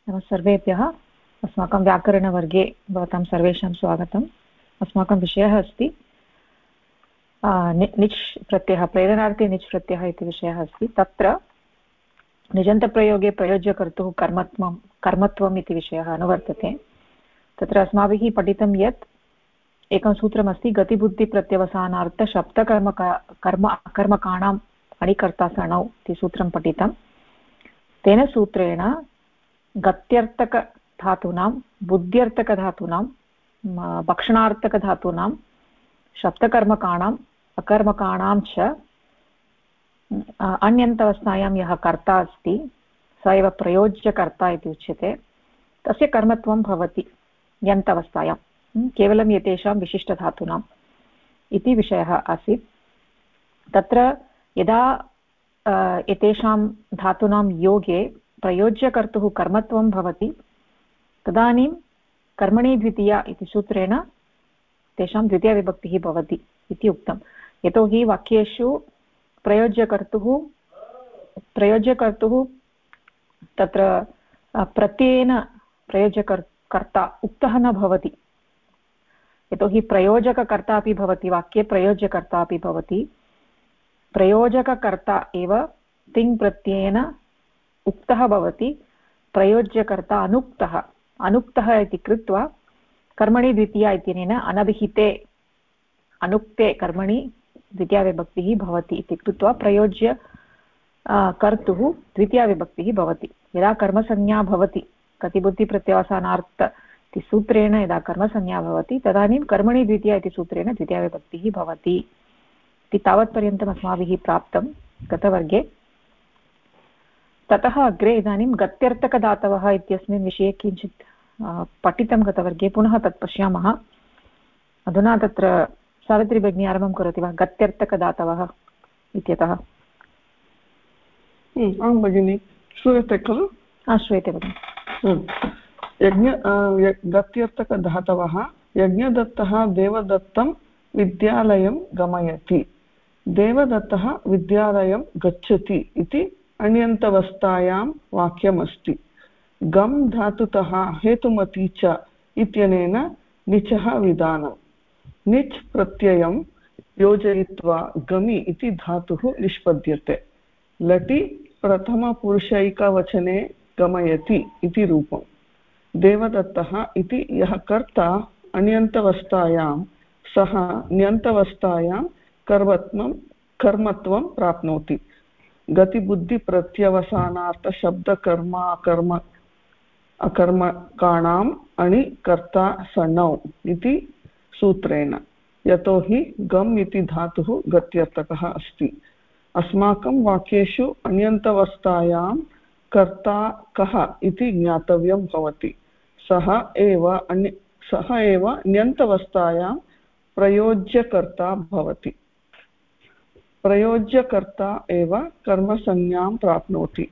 नमः सर्वेभ्यः। अस्माकं व्याकरणवर्गे भवतां सर्वेषां स्वागतम्। अस्माकं विषयः अस्ति निच् प्रत्ययः, प्रेरणार्थे निच् प्रत्ययः इति विषयः अस्ति। तत्र निजन्तप्रयोगे प्रयोज्यकर्तुः कर्मत्वम् इति विषयः अनुवर्तते। तत्र अस्माभिः पठितं यत् एकं सूत्रमस्ति, गतिबुद्धिप्रत्यवसानार्थशब्दकर्मकाणाम् अणिकर्तासरणौ इति सूत्रं पठितं। तेन सूत्रेण गत्यर्थकधातूनां, बुद्ध्यर्थकधातूनां, भक्षणार्थकधातूनां, शब्दकर्मकाणाम् अकर्मकाणां च अन्यन्तवस्थायां यः कर्ता अस्ति स एव प्रयोज्यकर्ता इति उच्यते। तस्य कर्मत्वं भवति यन्तवस्थायां, केवलं एतेषां विशिष्टधातूनाम् इति विषयः आसीत्। तत्र यदा एतेषां धातूनां योगे प्रयोज्यकर्तुः कर्मत्वं भवति तदानीं कर्मणि द्वितीया इति सूत्रेण तेषां द्वितीयाविभक्तिः भवति इति उक्तं। यतोहि वाक्येषु प्रयोज्यकर्तुः तत्र प्रत्ययेन प्रयोज्यकर्ता उक्तः न भवति। यतोहि प्रयोजककर्ता अपि भवति, वाक्ये प्रयोज्यकर्ता अपि भवति। प्रयोजककर्ता एव तिङ् प्रत्ययेन उक्तः भवति, प्रयोज्यकर्ता अनुक्तः इति कृत्वा कर्मणि द्वितीया इत्यनेन अनभिहिते अनुक्ते कर्मणि द्वितीयाविभक्तिः भवति इति कृत्वा प्रयोज्य कर्तुः द्वितीयाविभक्तिः भवति। यदा कर्मसंज्ञा भवति, गतिबुद्धिप्रत्यवसानार्थ इति सूत्रेण यदा कर्मसंज्ञा भवति तदानीं कर्मणि द्वितीया इति सूत्रेण द्वितीयाविभक्तिः भवति इति तावत्पर्यन्तम् अस्माभिः प्राप्तं गतवर्गे। ततः अग्रे इदानीं गत्यर्थकधातवः इत्यस्मिन् विषये किञ्चित् पठितं गतवर्गे, पुनः तत् पश्यामः। अधुना तत्र सावित्री भगिनी आरम्भं करोति वा गत्यर्थकधातवः इत्यतः? आं भगिनि, श्रूयते खलु? श्रूयते भगिनि। गत्यर्थकधातवः यज्ञदत्तः देवदत्तं विद्यालयं गमयति, देवदत्तः विद्यालयं गच्छति इति अण्यन्तवस्थायां वाक्यमस्ति। गम् धातुतः हेतुमती च इत्यनेन निचः विधानं। निच् प्रत्ययं योजयित्वा गमि इति धातुः निष्पद्यते। लटि प्रथमपुरुषैकवचने गमयति इति रूपम्। देवदत्तः इति यः कर्ता अण्यन्तवस्थायां सः ण्यन्तवस्थायां कर्मत्वं प्राप्नोति। गतिबुद्धिप्रत्यवसानार्थशब्दकर्म अकर्मकाणाम् अणि कर्ता सणौ इति सूत्रेण, यतोहि गम् इति धातुः गत्यर्थकः अस्ति। अस्माकं वाक्येषु अण्यन्तवस्थायां कर्ता कः इति ज्ञातव्यं भवति। सः एव ण्यन्तवस्थायां प्रयोज्यकर्ता भवति। प्रयोज्यकर्ता एव कर्मसंज्ञां प्राप्नोति।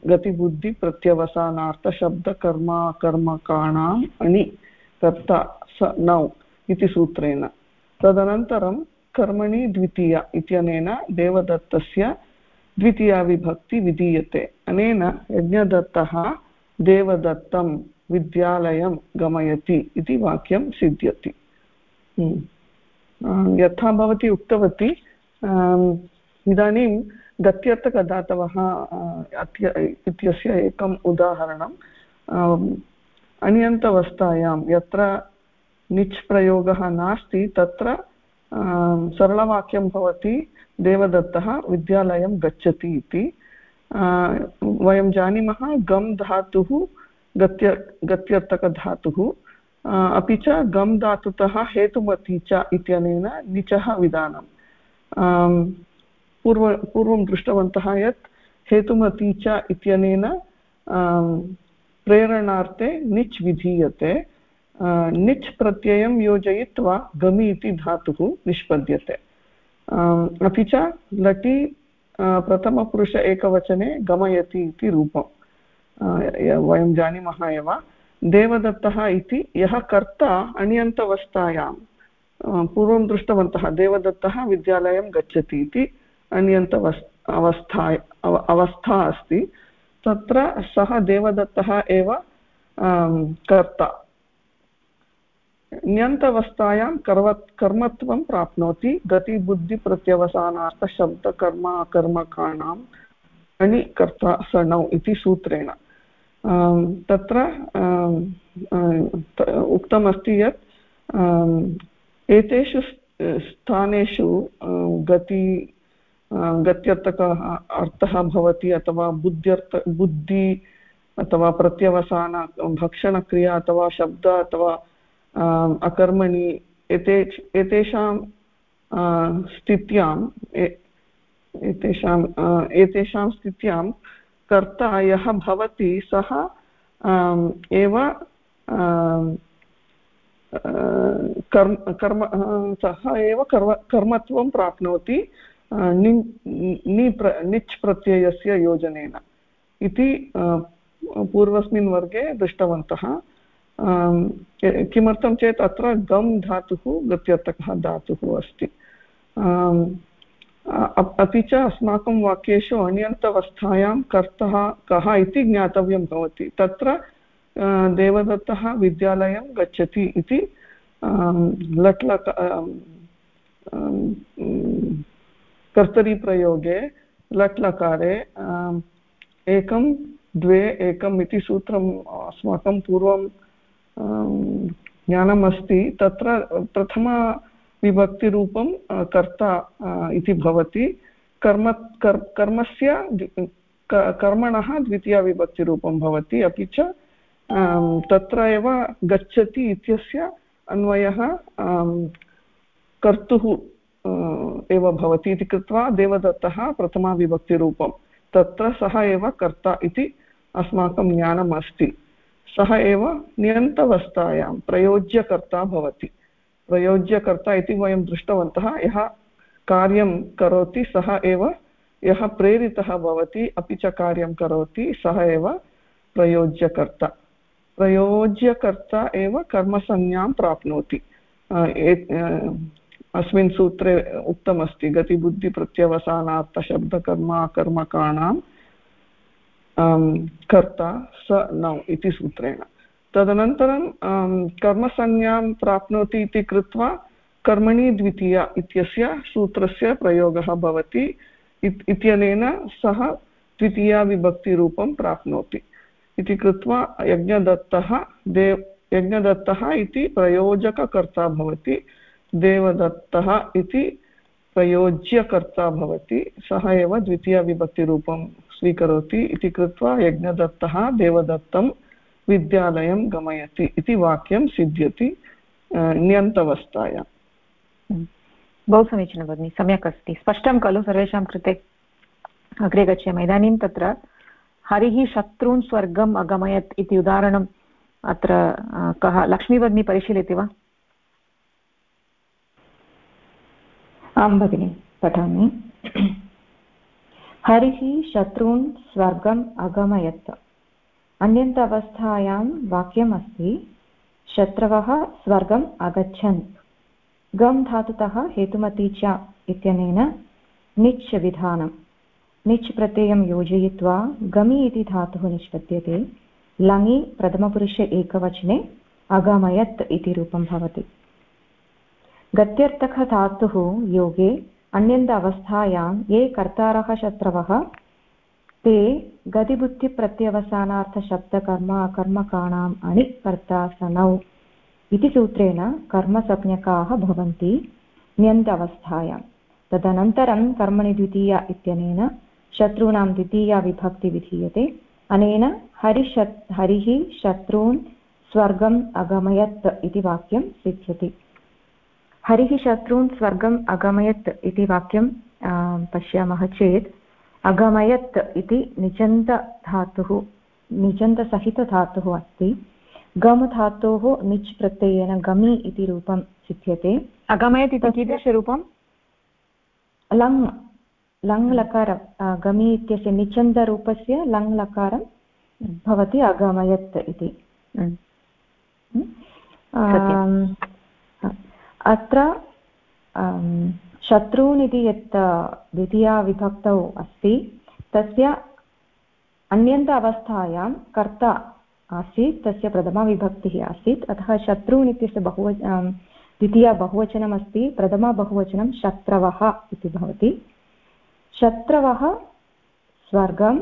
गतिबुद्धिप्रत्यवसानार्थशब्दकर्माकर्मकाणाम् अणि कर्ता स नौ इति सूत्रेण। तदनन्तरं कर्मणि द्वितीया इत्यनेन देवदत्तस्य द्वितीया विभक्ति विधीयते। अनेन यज्ञदत्तः देवदत्तं विद्यालयं गमयति इति वाक्यं सिद्ध्यति। यथा भवती उक्तवती, इदानीं गत्यर्थकधातवः इत्यस्य एकम् उदाहरणम्। अण्यन्तवस्थायां यत्र निच् प्रयोगः नास्ति तत्र सरलवाक्यं भवति देवदत्तः विद्यालयं गच्छति इति। वयं जानीमः गम् धातुः गत्यर्थकधातुः, अपि च गम् धातुतः हेतुमती च इत्यनेन निचः विधानं। पूर्वं दृष्टवन्तः यत् हेतुमती च इत्यनेन प्रेरणार्थे निच् विधीयते। निच् प्रत्ययं योजयित्वा गमि इति धातुः निष्पद्यते। अपि च लटि प्रथमपुरुष एकवचने गमयति इति रूपं वयं जानीमः एव। देवदत्तः इति यः कर्ता अण्यन्तवस्थायां, पूर्वं दृष्टवन्तः देवदत्तः विद्यालयं गच्छति इति अवस्था अस्ति। तत्र सः देवदत्तः एव कर्ता ण्यन्तवस्थायां कर्मत्वं प्राप्नोति गतिबुद्धिप्रत्यवसानार्थशब्दकर्म अकर्मकाणाम् अणि कर्ता सणौ इति सूत्रेण तत्र उक्तमस्ति यत् एतेषु स्थानेषु गत्यर्थकः अर्थः भवति अथवा बुद्धि अथवा प्रत्यवसान भक्षणक्रिया अथवा शब्द अथवा अकर्मणि एतेषां स्थित्यां कर्ता यः भवति सः एव कर्मत्वं प्राप्नोति निच् प्रत्ययस्य योजनेन इति पूर्वस्मिन् वर्गे दृष्टवन्तः। किमर्थं चेत् अत्र गम् धातुः गत्यर्थकः धातुः अस्ति। अपि च अस्माकं वाक्येषु अण्यन्तवस्थायां कर्ता कः इति ज्ञातव्यं भवति। तत्र देवदत्तः विद्यालयं गच्छति इति कर्तरीप्रयोगे लट्लकारे एकं द्वे एकम् इति सूत्रम् अस्माकं पूर्वं ज्ञानम् अस्ति। तत्र प्रथमविभक्तिरूपं कर्ता इति भवति। कर्मस्य कर्मणः द्वितीयविभक्तिरूपं भवति। अपि च तत्र एव गच्छति इत्यस्य अन्वयः कर्तुः एव भवति इति कृत्वा देवदत्तः प्रथमाविभक्तिरूपं तत्र सः एव कर्ता इति अस्माकं ज्ञानम् अस्ति। सः एव नियन्तवस्थायां प्रयोज्यकर्ता भवति। प्रयोज्यकर्ता इति वयं दृष्टवन्तः। यः कार्यं करोति सः एव, यः प्रेरितः भवति अपि च कार्यं करोति सः एव प्रयोज्यकर्ता। प्रयोज्यकर्ता एव कर्मसंज्ञां प्राप्नोति। अस्मिन् सूत्रे उक्तमस्ति गतिबुद्धिप्रत्यवसानार्थशब्दकर्म अकर्मकाणां कर्ता स नौ इति सूत्रेण। तदनन्तरं कर्मसंज्ञां प्राप्नोति इति कृत्वा कर्मणि द्वितीया इत्यस्य सूत्रस्य प्रयोगः भवति। इत्यनेन सः द्वितीयाविभक्तिरूपं प्राप्नोति इति कृत्वा यज्ञदत्तः इति प्रयोजककर्ता भवति। देवदत्तः इति प्रयोज्यकर्ता भवति। सः एव द्वितीयविभक्तिरूपं स्वीकरोति इति कृत्वा यज्ञदत्तः देवदत्तं विद्यालयं गमयति इति वाक्यं सिद्ध्यति ण्यन्तवस्थायाम्। बहु समीचीनं भगिनि, सम्यक् अस्ति, स्पष्टं खलु सर्वेषां कृते। अग्रे गच्छामः। इदानीं तत्र हरिः शत्रून् स्वर्गम् अगमयत् इति उदाहरणम् अत्र कः लक्ष्मीभगिनी परिशीलयति वा? आं भगिनि, पठामि। हरिः शत्रून् स्वर्गम् अगमयत्। अन्यन्त अवस्थायां वाक्यमस्ति शत्रवः स्वर्गम् अगच्छन्। गम् धातुतः हेतुमती च इत्यनेन निच् विधानं। निच् प्रत्ययं योजयित्वा गमि इति धातुः निष्पद्यते। लङि प्रथमपुरुषे एकवचने अगमयत् इति रूपं भवति। गत्यर्थकः धातुः योगे अन्यन्त अवस्थायां ये कर्तारः शत्रवः ते गतिबुद्धिप्रत्यवसानार्थशब्दकर्म अकर्मकाणाम् अणि कर्ता सनौ इति सूत्रेण कर्मसंज्ञकाः भवन्ति ण्यन्त अवस्थायां। तदनन्तरं कर्मणि द्वितीया इत्यनेन शत्रूणां द्वितीया विभक्ति विधीयते। अनेन हरिः शत्रून् स्वर्गम् अगमयत् इति वाक्यं सिद्ध्यति। हरिः शत्रून् स्वर्गम् अगमयत् इति वाक्यं पश्यामः चेत् अगमयत् इति निजन्तसहितधातुः अस्ति। गम धातोः निच् प्रत्ययेन गमि इति रूपं सिद्ध्यते। अगमयत् इति कीदृशरूपं? लङ् लकार गमि इत्यस्य निचन्दरूपस्य लङ् लकारं भवति अगमयत् इति। अत्र शत्रून् इति यत् द्वितीया विभक्तौ अस्ति तस्य अन्यन्त अवस्थायां कर्ता आसीत् तस्य प्रथमाविभक्तिः आसीत्, अतः शत्रून् इत्यस्य द्वितीया बहुवचनमस्ति, प्रथमा बहुवचनं शत्रवः इति भवति। शत्रवः स्वर्गं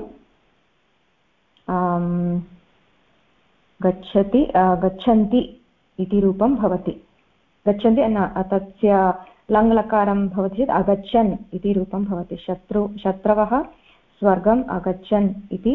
गच्छन्ति इति रूपं भवति। गच्छन्ति तस्य लङ्लकारं भवति चेत् अगच्छन् इति रूपं भवति। शत्रवः स्वर्गम् अगच्छन् इति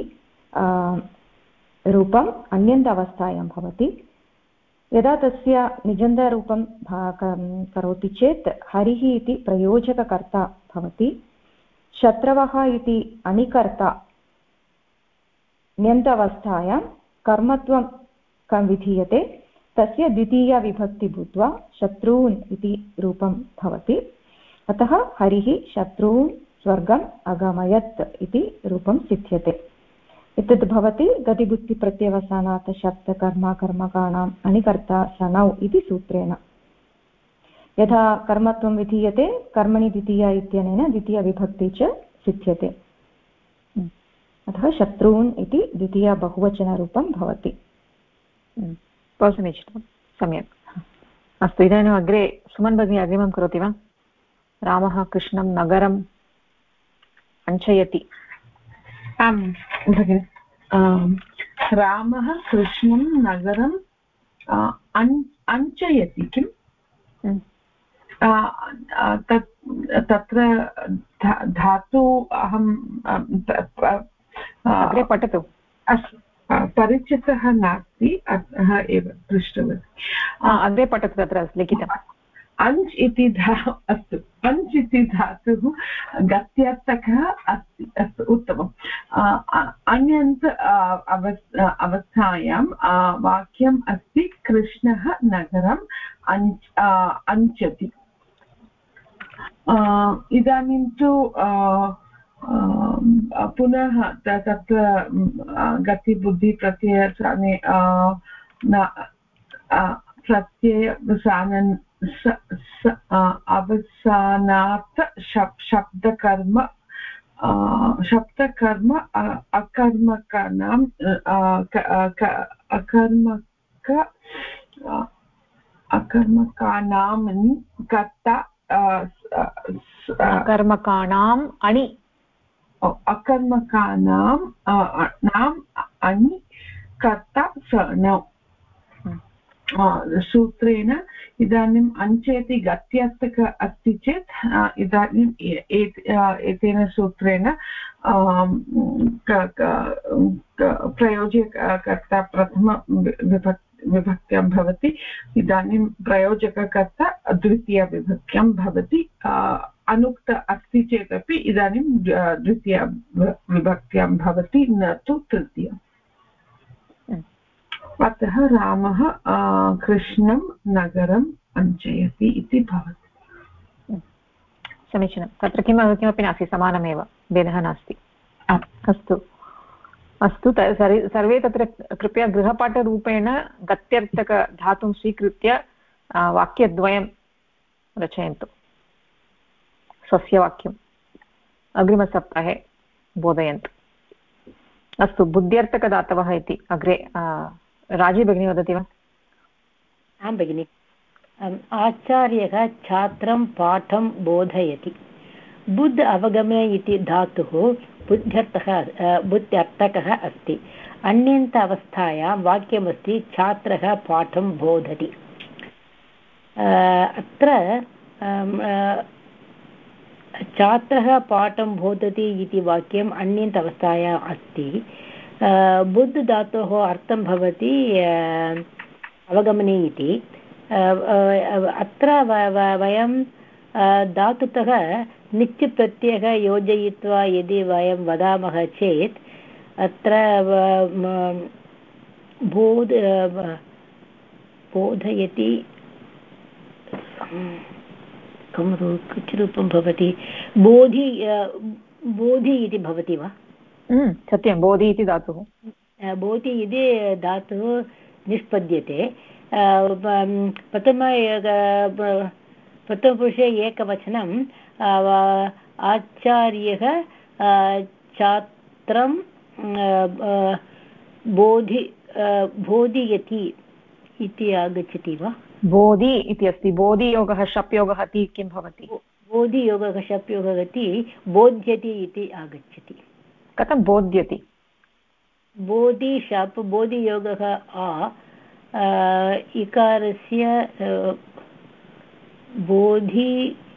रूपम् अन्यन्तावस्थायां भवति। यदा तस्य निजन्तरूपं करोति चेत् हरिः इति प्रयोजककर्ता भवति। शत्रवः इति अणिकर्ता ण्यन्तावस्थायां कर्मत्वं कं विधीयते, तस्य द्वितीया विभक्ति भूत्वा शत्रून् इति रूपं भवति। अतः हरिः शत्रून् स्वर्गम् अगमयत् इति रूपं सिद्ध्यते। एतद् भवति गतिबुद्धिप्रत्ययवसानात् शब्दकर्म कर्मकाणाम् अणिकर्ता सनौ इति सूत्रेण। यथा कर्मत्वं विधीयते कर्मणि द्वितीया इत्यनेन द्वितीयविभक्ति च सिद्ध्यते। अतः शत्रून् इति द्वितीया बहुवचनरूपं भवति। बहु समीचीनं, सम्यक्। अस्तु, इदानीम् अग्रे सुमन् भगिनी अग्रिमं करोति वा? रामः कृष्णं नगरम् अञ्चयति। आं भगिनि, रामः कृष्णं नगरम् अञ्चयति किम्? तत्र धातु अहं अग्रे पठतु। अस्तु, परिचितः नास्ति, अतः एव पृष्टवती। अग्रे पठतु, तत्र लिखितम्। अञ्च् इति अस्तु, अञ्च् इति धातुः गत्यर्थकः अस्ति। अस्तु, उत्तमम्। अन्यन्त अवस्थायां वाक्यम् अस्ति कृष्णः नगरम् अञ्चति। इदानीं तु पुनः तत्र गतिबुद्धिप्रत्ययस्थाने प्रत्ययवसानन् अवसानात् शब्दकर्म अकर्मकानां कर्ता कर्मकाणाम् अणि अकर्मकानाम् अणि कर्ता सनौ सूत्रेण इदानीम् अञ्चेति गत्यर्थक अस्ति चेत् इदानीम् एतेन सूत्रेण प्रयोजककर्ता प्रथम विभक्त्यां भवति। इदानीं प्रयोजककर्ता द्वितीयविभक्त्यां भवति। अनुक्त अस्ति चेदपि इदानीं द्वितीया विभक्त्यां भवति, न तु तृतीया। अतः रामः कृष्णं नगरम् अञ्चयति इति भवति। समीचीनं। तत्र किमपि नास्ति, समानमेव, भेदः नास्ति। अस्तु अस्तु, सर्वे तत्र कृपया गृहपाठरूपेण गत्यर्थकधातुं स्वीकृत्य वाक्यद्वयं रचयन्तु, स्वस्य वाक्यम् अग्रिमसप्ताहे बोधयन्तु। अस्तु, बुद्ध्यर्थकदातवः इति अग्रे राजी भगिनी वदति वा? आं भगिनि। आचार्यः छात्रं पाठं बोधयति। बुद्ध अवगमने इति धातुः बुद्ध्यर्थकः अस्ति। अन्यन्त अवस्थायां वाक्यमस्ति छात्रः पाठं बोधति। अत्र छात्रः पाठं बोधति इति वाक्यम् अन्यन्त अवस्थायाम् अस्ति। बुद्ध धातोः अर्थं भवति अवगमने इति। अत्र वयं धातुतः निच् प्रत्ययः योजयित्वा यदि वयं वदामः चेत् अत्र बोधयति किं रूपं भवति? बोधि इति भवति वा? सत्यं, बोधि इति धातुः। बोधि इति धातुः निष्पद्यते। प्रथमपुरुषे एकवचनं आचार्यः छात्रं बोधयति इति आगच्छति वा? बोधि इति अस्ति, बोधियोगः शप्योगः ति किं भवति? बोधियोगः शप्योगः ति बोध्यति इति आगच्छति। कथं बोध्यति? बोधि शप् बोधियोगः इकारस्य बोधि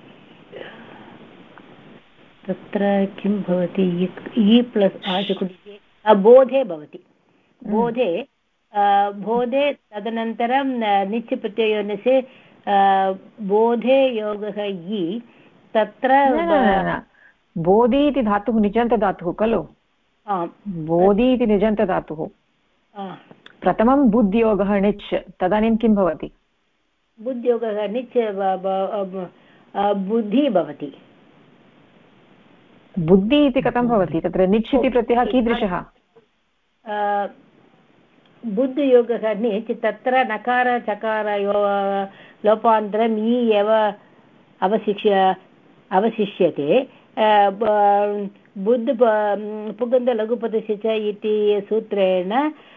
तत्र किं भवति? इ प्लस् आशकुटिके बोधे भवति। बोधे बोधे तदनन्तरं निच् प्रत्ययोनसे बोधे योगः इ तत्र बोधि इति धातुः निजन्तधातुः खलु? बोधि इति निजन्तधातुः। प्रथमं बुद्धियोगः निच्, तदानीं किं भवति? बुद्धियोगः निच् बुद्धि भवति। बुद्धि इति कथं भवति? तत्र निच् इति प्रत्ययः कीदृशः? बुद्धियोगः निच् तत्र नकार चकार लोपान्तरम् इ एव अवशिष्यते। बुद्ध पुगन्ध लघुपदस्य च इति सूत्रेण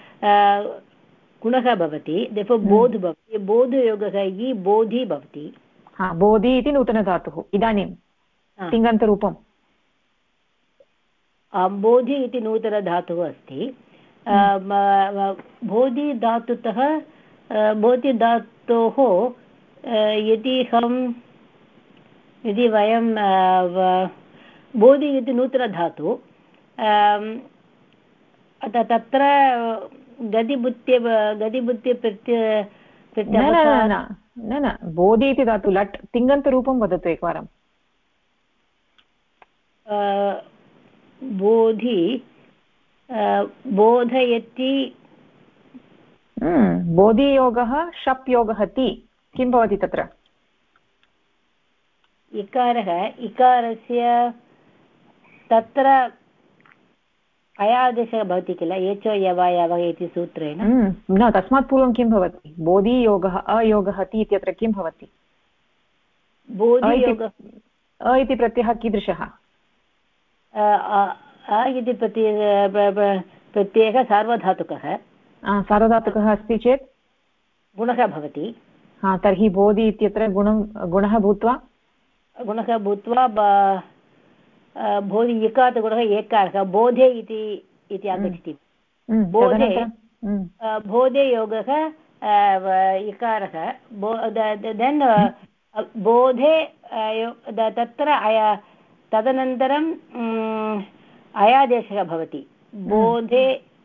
गुणः भवति, बोध् भवति। बोधयोगः इ बोधि भवति। बोधि इति नूतनधातुः। इदानीं तिङन्तरूपं बोधि इति नूतनधातुः अस्ति। बोधिधातुतः बोधिधातोः यदि वयं बोधि इति नूतनधातु तत्र गदिबुद्धि न बोधि इति धातु लट् तिङन्तरूपं वदतु एकवारं। बोधि बोधयति बोधियोगः शप् योगः ति किं भवति तत्र? इकारस्य तत्र अयादेशः भवति किल, एचो यवयव इति सूत्रेण। न, तस्मात् पूर्वं किं भवति? बोधियोगः अयोगः ति इत्यत्र किं भवति? अ इति प्रत्ययः कीदृशः? इति प्रत्ययः सार्वधातुकः। सार्वधातुकः अस्ति चेत् गुणः भवति। तर्हि बोधि इत्यत्र गुणः भूत्वा बोधि इकात् गुणः एकारः बोधे इति आगच्छति। बोधे योगः इकारः देन् बोधे तत्र तदनन्तरं अयादेशः भवति। बोधे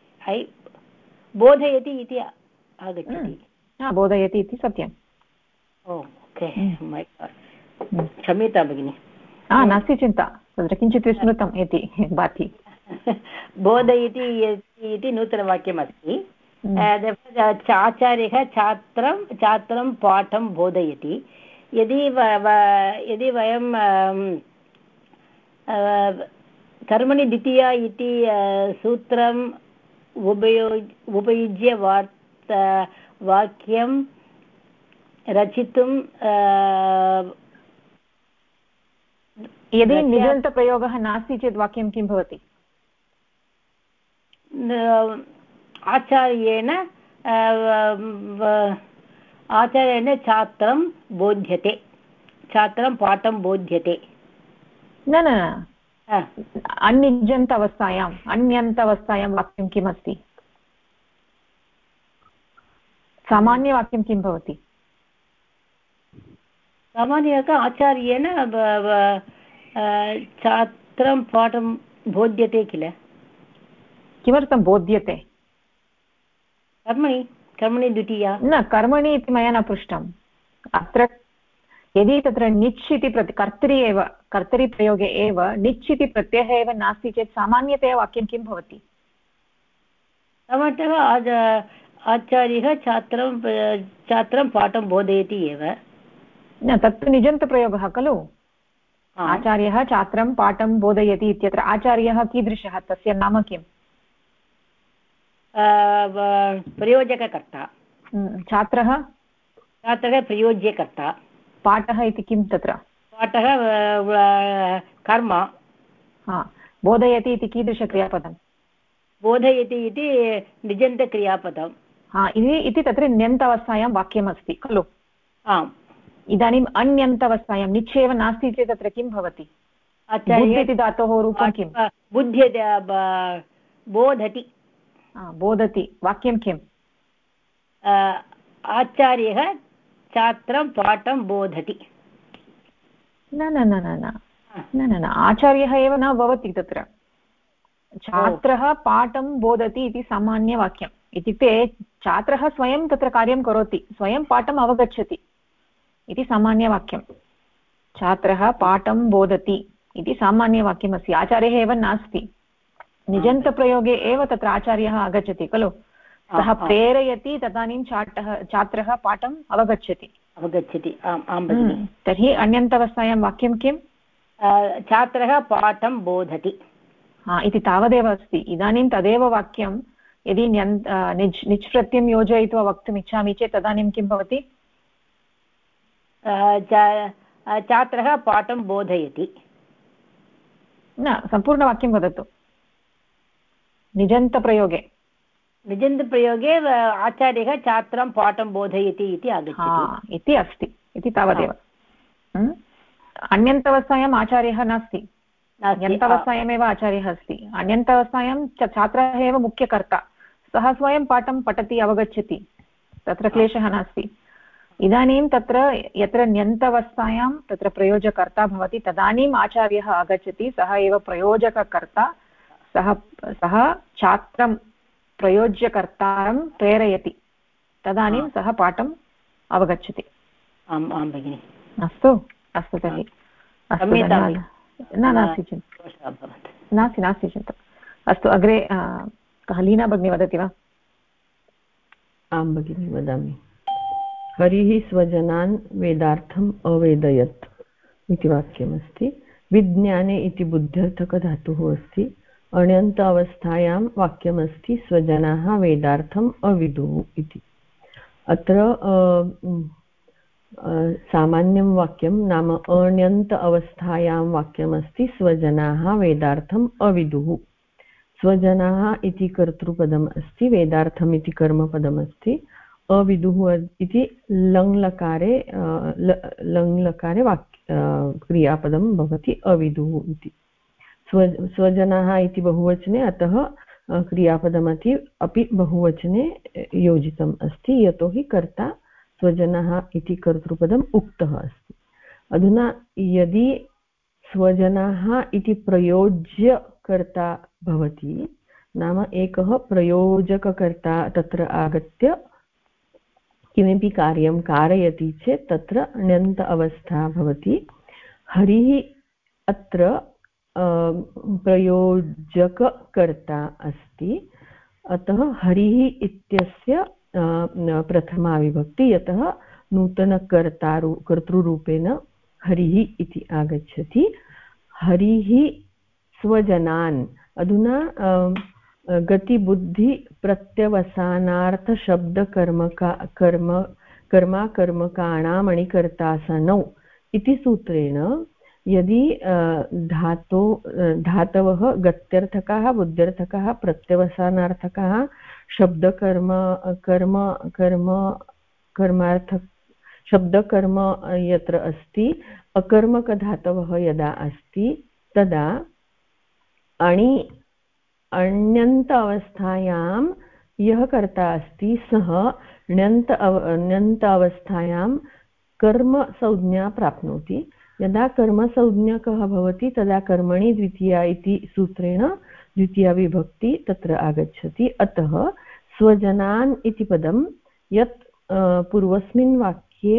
बोधयति इति आगच्छति। बोधयति इति सत्यम्। ओके, क्षम्यतां भगिनि। नास्ति चिन्ता, तत्र किञ्चित् विस्मृतम् इति भाति। बोधयति इति नूतनवाक्यमस्ति। आचार्यः छात्रं पाठं बोधयति। यदि वयं कर्मणि द्वितीया इति सूत्रम् उपयुज्य वाक्यं रचितुं यदि निजन्तप्रयोगः नास्ति चेत् वाक्यं किं भवति? आचार्येण छात्रं बोध्यते, छात्रं पाठं बोध्यते। न अन्यन्तवस्थायां वाक्यं किमस्ति? सामान्यवाक्यं किं भवति? सामान्यतः आचार्येण छात्रं पाठं बोध्यते किल। किमर्थं बोध्यते? कर्मणि द्वितीया। न, कर्मणि इति मया न पृष्टम्। अत्र यदि तत्र निच् इति कर्तरिप्रयोगे एव निच् इति प्रत्ययः एव नास्ति चेत् सामान्यतया वाक्यं किं भवति? सामान्यतः आचार्यः छात्रं पाठं बोधयति एव। न, तत्तु निजन्तप्रयोगः खलु। आचार्यः छात्रं पाठं बोधयति इत्यत्र आचार्यः कीदृशः? तस्य नाम किम्? प्रयोजककर्ता। छात्रः प्रयोज्यकर्ता। पाठः इति किं तत्र? पाठः कर्म। बोधयति इति कीदृशक्रियापदम्? बोधयति इति निजन्तक्रियापदं। हा इति तत्र ण्यन्तावस्थायां वाक्यमस्ति खलु। आम्। इदानीम् अन्यन्तावस्थायां निश्चयेव नास्ति चेत् तत्र किं भवति? बुद्ध इति धातोः रूपं किम्? बुद्ध्य बोधति। बोधति वाक्यं किम्? आचार्यः छात्रं पाठं बोधति। न न न न न न न न आचार्यः एव न भवति तत्र। छात्रः पाठं बोधति इति सामान्यवाक्यम्। इत्युक्ते छात्रः स्वयं तत्र कार्यं करोति, स्वयं पाठम् अवगच्छति इति सामान्यवाक्यं। छात्रः पाठं बोधति इति सामान्यवाक्यमस्ति, आचार्यः एव नास्ति। निजन्तप्रयोगे एव तत्र आचार्यः आगच्छति खलु। सः प्रेरयति, तदानीं छात्रः पाठम् अवगच्छति। तर्हि अन्यन्तवस्थायां वाक्यं किम्? छात्रः पाठं बोधति। इति तावदेव अस्ति। इदानीं तदेव वाक्यं यदि निच् प्रत्ययं योजयित्वा वक्तुम् इच्छामि चेत् तदानीं किं भवति? छात्रः पाठं बोधयति। न, सम्पूर्णवाक्यं वदतु। निजन्तप्रयोगे आचार्यः छात्रं पाठं बोधयति इति आगच्छति इति अस्ति इति तावदेव। अन्यन्तवस्थायाम् आचार्यः नास्ति, अन्यन्तवस्थायामेव आचार्यः अस्ति। अन्यन्तवस्थायां छात्रः एव मुख्यकर्ता, सः स्वयं पाठं पठति, अवगच्छति, तत्र क्लेशः नास्ति। इदानीं तत्र यत्र ण्यन्तवस्थायां तत्र प्रयोजकर्ता भवति तदानीम् आचार्यः आगच्छति, सः एव प्रयोजककर्ता। सः छात्रं प्रयोज्यकर्तारं प्रेरयति, तदानीं सः पाठम् अवगच्छति। आम् आं भगिनि। अस्तु अस्तु तर्हि अस्तु, धन्यवादः। नास्ति चिन्ता, नास्ति चिन्ता। अस्तु, अग्रे कः लीना भगिनी वदति वा? आं भगिनि वदामि। हरिः स्वजनान् वेदार्थम् अवेदयत् इति वाक्यमस्ति। विज्ञाने इति बुद्ध्यर्थकधातुः अस्ति। अण्यन्त अवस्थायां वाक्यमस्ति स्वजनाः वेदार्थम् अविदुः इति। अत्र सामान्यं वाक्यं नाम अण्यन्त अवस्थायां वाक्यमस्ति स्वजनाः वेदार्थम् अविदुः। स्वजनाः इति कर्तृपदम् अस्ति, वेदार्थम् इति कर्मपदमस्ति, अविदुः इति लङ्लकारे क्रियापदं भवति अविदुः इति। स्वजनाः इति बहुवचने, अतः क्रियापदमपि बहुवचने योजितम् अस्ति, यतोहि कर्ता स्वजनः इति कर्तृपदम् उक्तः अस्ति। अधुना यदि स्वजनः इति प्रयोज्यकर्ता भवति, नाम एकः प्रयोजककर्ता तत्र आगत्य किमपि कार्यं कारयति चेत् तत्र ण्यन्त अवस्था भवति। हरिः अत्र प्रयोजककर्ता अस्ति, अतः हरिः इत्यस्य प्रथमा विभक्ति, यतः कर्तृरूपेण हरिः इति आगच्छति। हरिः स्वजनान्, अधुना गतिबुद्धिप्रत्यवसानार्थशब्दकर्मकाणाम् अणिकर्तासनौ इति सूत्रेण यदि धातवः गत्यर्थकाः, बुद्ध्यर्थकाः, प्रत्यवसानार्थकाः, शब्दकर्म यत्र अस्ति, अकर्मकधातवः यदा अस्ति तदा अण्यन्त अवस्थायां यः कर्ता अस्ति सः ण्यन्त अवस्थायां कर्मसंज्ञा प्राप्नोति। यदा कर्मसंज्ञकः भवति तदा कर्मणि द्वितीया इति सूत्रेण द्वितीया विभक्ति तत्र आगच्छति। अतः स्वजनान् इति पदं यत् पूर्वस्मिन् वाक्ये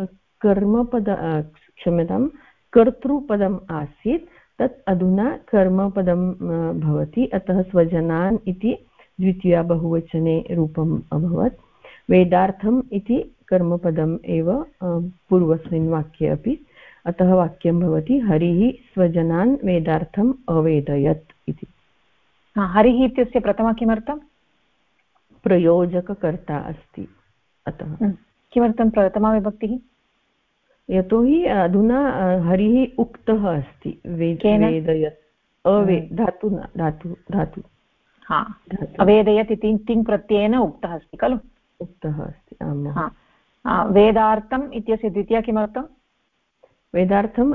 कर्तृपदम् आसीत् तत् अधुना कर्मपदं भवति। अतः स्वजनान् इति द्वितीया बहुवचने रूपम् अभवत्। वेदार्थम् इति कर्मपदम् एव पूर्वस्मिन् वाक्ये अपि। अतः वाक्यं भवति हरिः स्वजनान् वेदार्थम् अवेदयत् इति। हरिः इत्यस्य प्रथमा किमर्थं? प्रयोजककर्ता अस्ति, अतः। किमर्थं प्रथमा विभक्तिः? यतोहि अधुना हरिः उक्तः अस्ति वेदयत्, धातु। हा अवेदयत् इति तिङ् प्रत्ययेन उक्तः अस्ति खलु उक्तः अस्ति आम् वेदार्थम् इत्यस्य द्वितीया किमर्थं वेदार्थं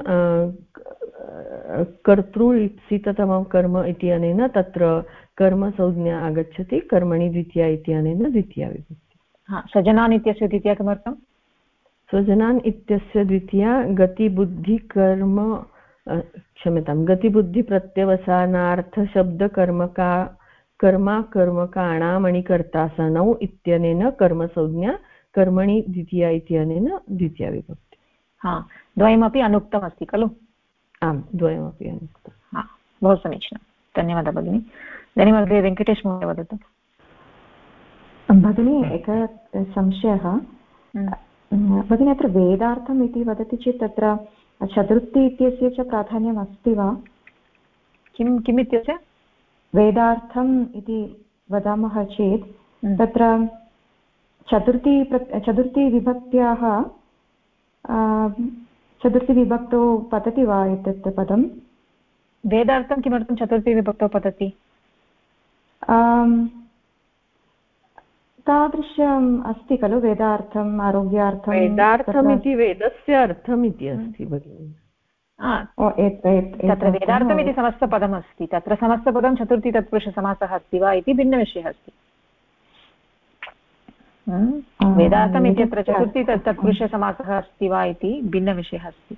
कर्तृ इप्सिततमं कर्म इत्यनेन तत्र कर्मसंज्ञा आगच्छति कर्मणि द्वितीया इत्यनेन द्वितीया विभक्ति सजनान् इत्यस्य द्वितीया किमर्थं स्वजनान् इत्यस्य द्वितीया गतिबुद्धिकर्म क्षम्यतां गतिबुद्धिप्रत्यवसानार्थशब्दकर्मका कर्मकाणाम् अणिकर्तासनौ इत्यनेन कर्मसंज्ञा कर्मणि द्वितीया इत्यनेन द्वितीया विभक्ति द्वयमपि अनुक्तम् अस्ति खलु आम् द्वयमपि अनुक्तं बहु समीचीनं धन्यवादः भगिनी इदानीम् अग्रे वेङ्कटेश महोदय वदतु भगिनी एकः संशयः भगिनी अत्र वेदार्थम् इति वदति चेत् तत्र चतुर्थी इत्यस्य च प्राधान्यम् अस्ति वा किम् इत्यस्य वेदार्थम् इति वदामः चेत् तत्र चतुर्थीविभक्त्याः चतुर्थीविभक्तौ पतति वा एतत् पदं वेदार्थं किमर्थं चतुर्थीविभक्तौ पतति तादृशम् अस्ति खलु वेदार्थम् आरोग्यार्थं वेदार्थम् इति वेदस्य अर्थम् इति अस्ति भगिनि तत्र वेदार्थम् इति समस्तपदमस्ति तत्र समस्तपदं चतुर्थी तत्पुरुषसमासः अस्ति वा इति भिन्नविषयः अस्ति वेदार्थम् इत्यत्र चतुर्थी तत्पुरुषसमासः अस्ति वा इति भिन्नविषयः अस्ति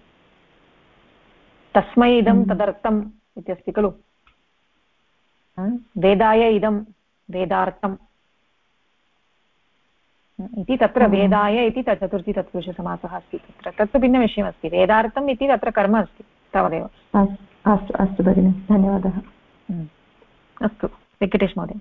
तस्मै इदं तदर्थम् इत्यस्ति खलु वेदाय इदं वेदार्थम् इति तत्र वेदाय इति चतुर्थी तत्पुरुषसमासः अस्ति तत्र भिन्नविषयमस्ति वेदार्थम् इति तत्र कर्म अस्ति तावदेव अस्तु अस्तु भगिनि धन्यवादः अस्तु वेङ्कटेश महोदय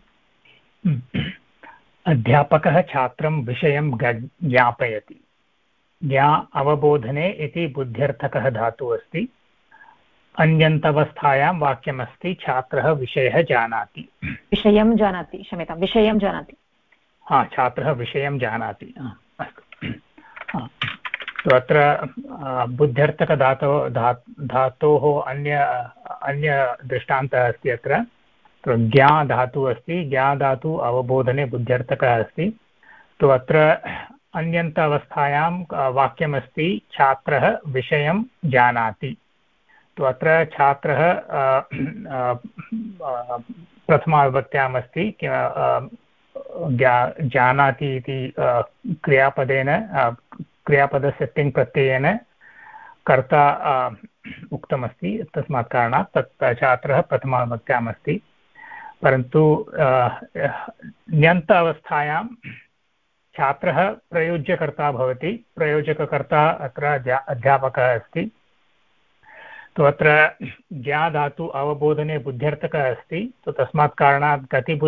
अध्यापकः छात्रं विषयं ज्ञापयति ज्ञा अवबोधने इति बुद्ध्यर्थकः धातुः अस्ति अन्यन्तवस्थायां वाक्यमस्ति छात्रः विषयः जानाति विषयं जानाति क्षम्यतां विषयं जानाति छात्रः विषयं जानाति अस्तु अत्र बुद्ध्यर्थकधातोः अन्य दृष्टान्तः अस्ति अत्र ज्ञा धातुः अस्ति ज्ञा धातुः अवबोधने बुद्ध्यर्थकः अस्ति तु अत्र अन्यन्त अवस्थायां वाक्यमस्ति छात्रः विषयं जानाति तु अत्र छात्रः प्रथमाविभक्त्याम् अस्ति जानाति इति क्रियापदेन क्रियापदस्य तिङ् प्रत्ययेन कर्ता उक्तमस्ति तस्मात् कारणात् तत् छात्रः प्रथमाविभक्त्याम् अस्ति परन्तु ण्यन्त अवस्थायां छात्रः प्रयोज्यकर्ता भवति प्रयोजककर्ता अत्र अध्यापकः अस्ति तु अत्र ज्ञा धातु अवबोधने बुद्ध्यर्थकः अस्ति तु तस्मात् कारणात्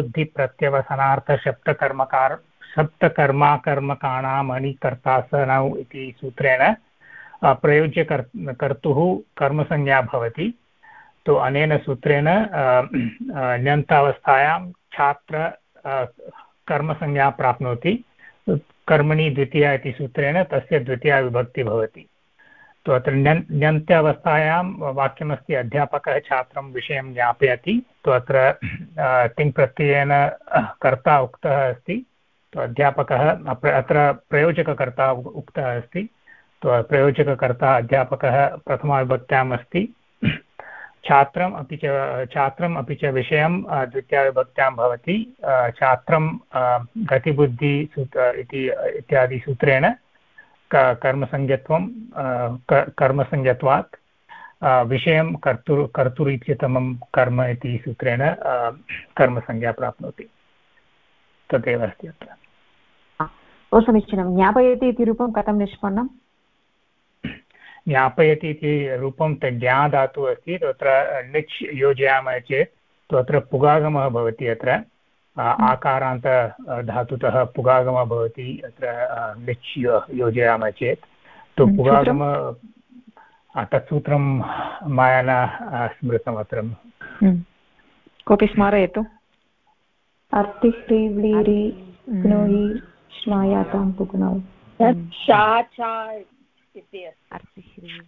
गतिबुद्धिप्रत्यवसानार्थशब्दकर्माकर्मकाणाम् अणिकर्तासनौ इति सूत्रेण प्रयोज्यकर्तुः कर्मसंज्ञा भवति तो अनेन सूत्रेण ण्यन्तावस्थायां छात्र कर्मसंज्ञा प्राप्नोति कर्मणि द्वितीया इति सूत्रेण तस्य द्वितीया विभक्ति भवति तो अत्र ण्यन्त्यावस्थायां वाक्यमस्ति अध्यापकः छात्रं विषयं ज्ञापयति तो अत्र तिङ् प्रत्ययेन कर्ता उक्तः अस्ति तो अध्यापकः अत्र प्रयोजककर्ता उक्तः अस्ति तो प्रयोजककर्ता अध्यापकः प्रथमाविभक्त्याम् अस्ति छात्रम् अपि च विषयं द्वितीयाविभक्त्यां भवति छात्रं गतिबुद्धि इत्यादि सूत्रेण कर्मसंज्ञत्वात् विषयं कर्तुरीप्सितमं कर्म इति सूत्रेण कर्मसंज्ञा प्राप्नोति तदेव अस्ति अत्र बहु समीचीनं ज्ञापयति इति रूपं कथं निष्पन्नम् ज्ञापयति इति रूपं ज्ञा धातुः अस्ति तत्र णिच् योजयामः चेत् तत्र पुगागमः भवति अत्र आकारान्त धातुतः पुगागमः भवति अत्र णिच् योजयामः चेत् तु पुगागम तत्सूत्रं मया न स्मृतम् अत्र कोऽपि स्मारयतु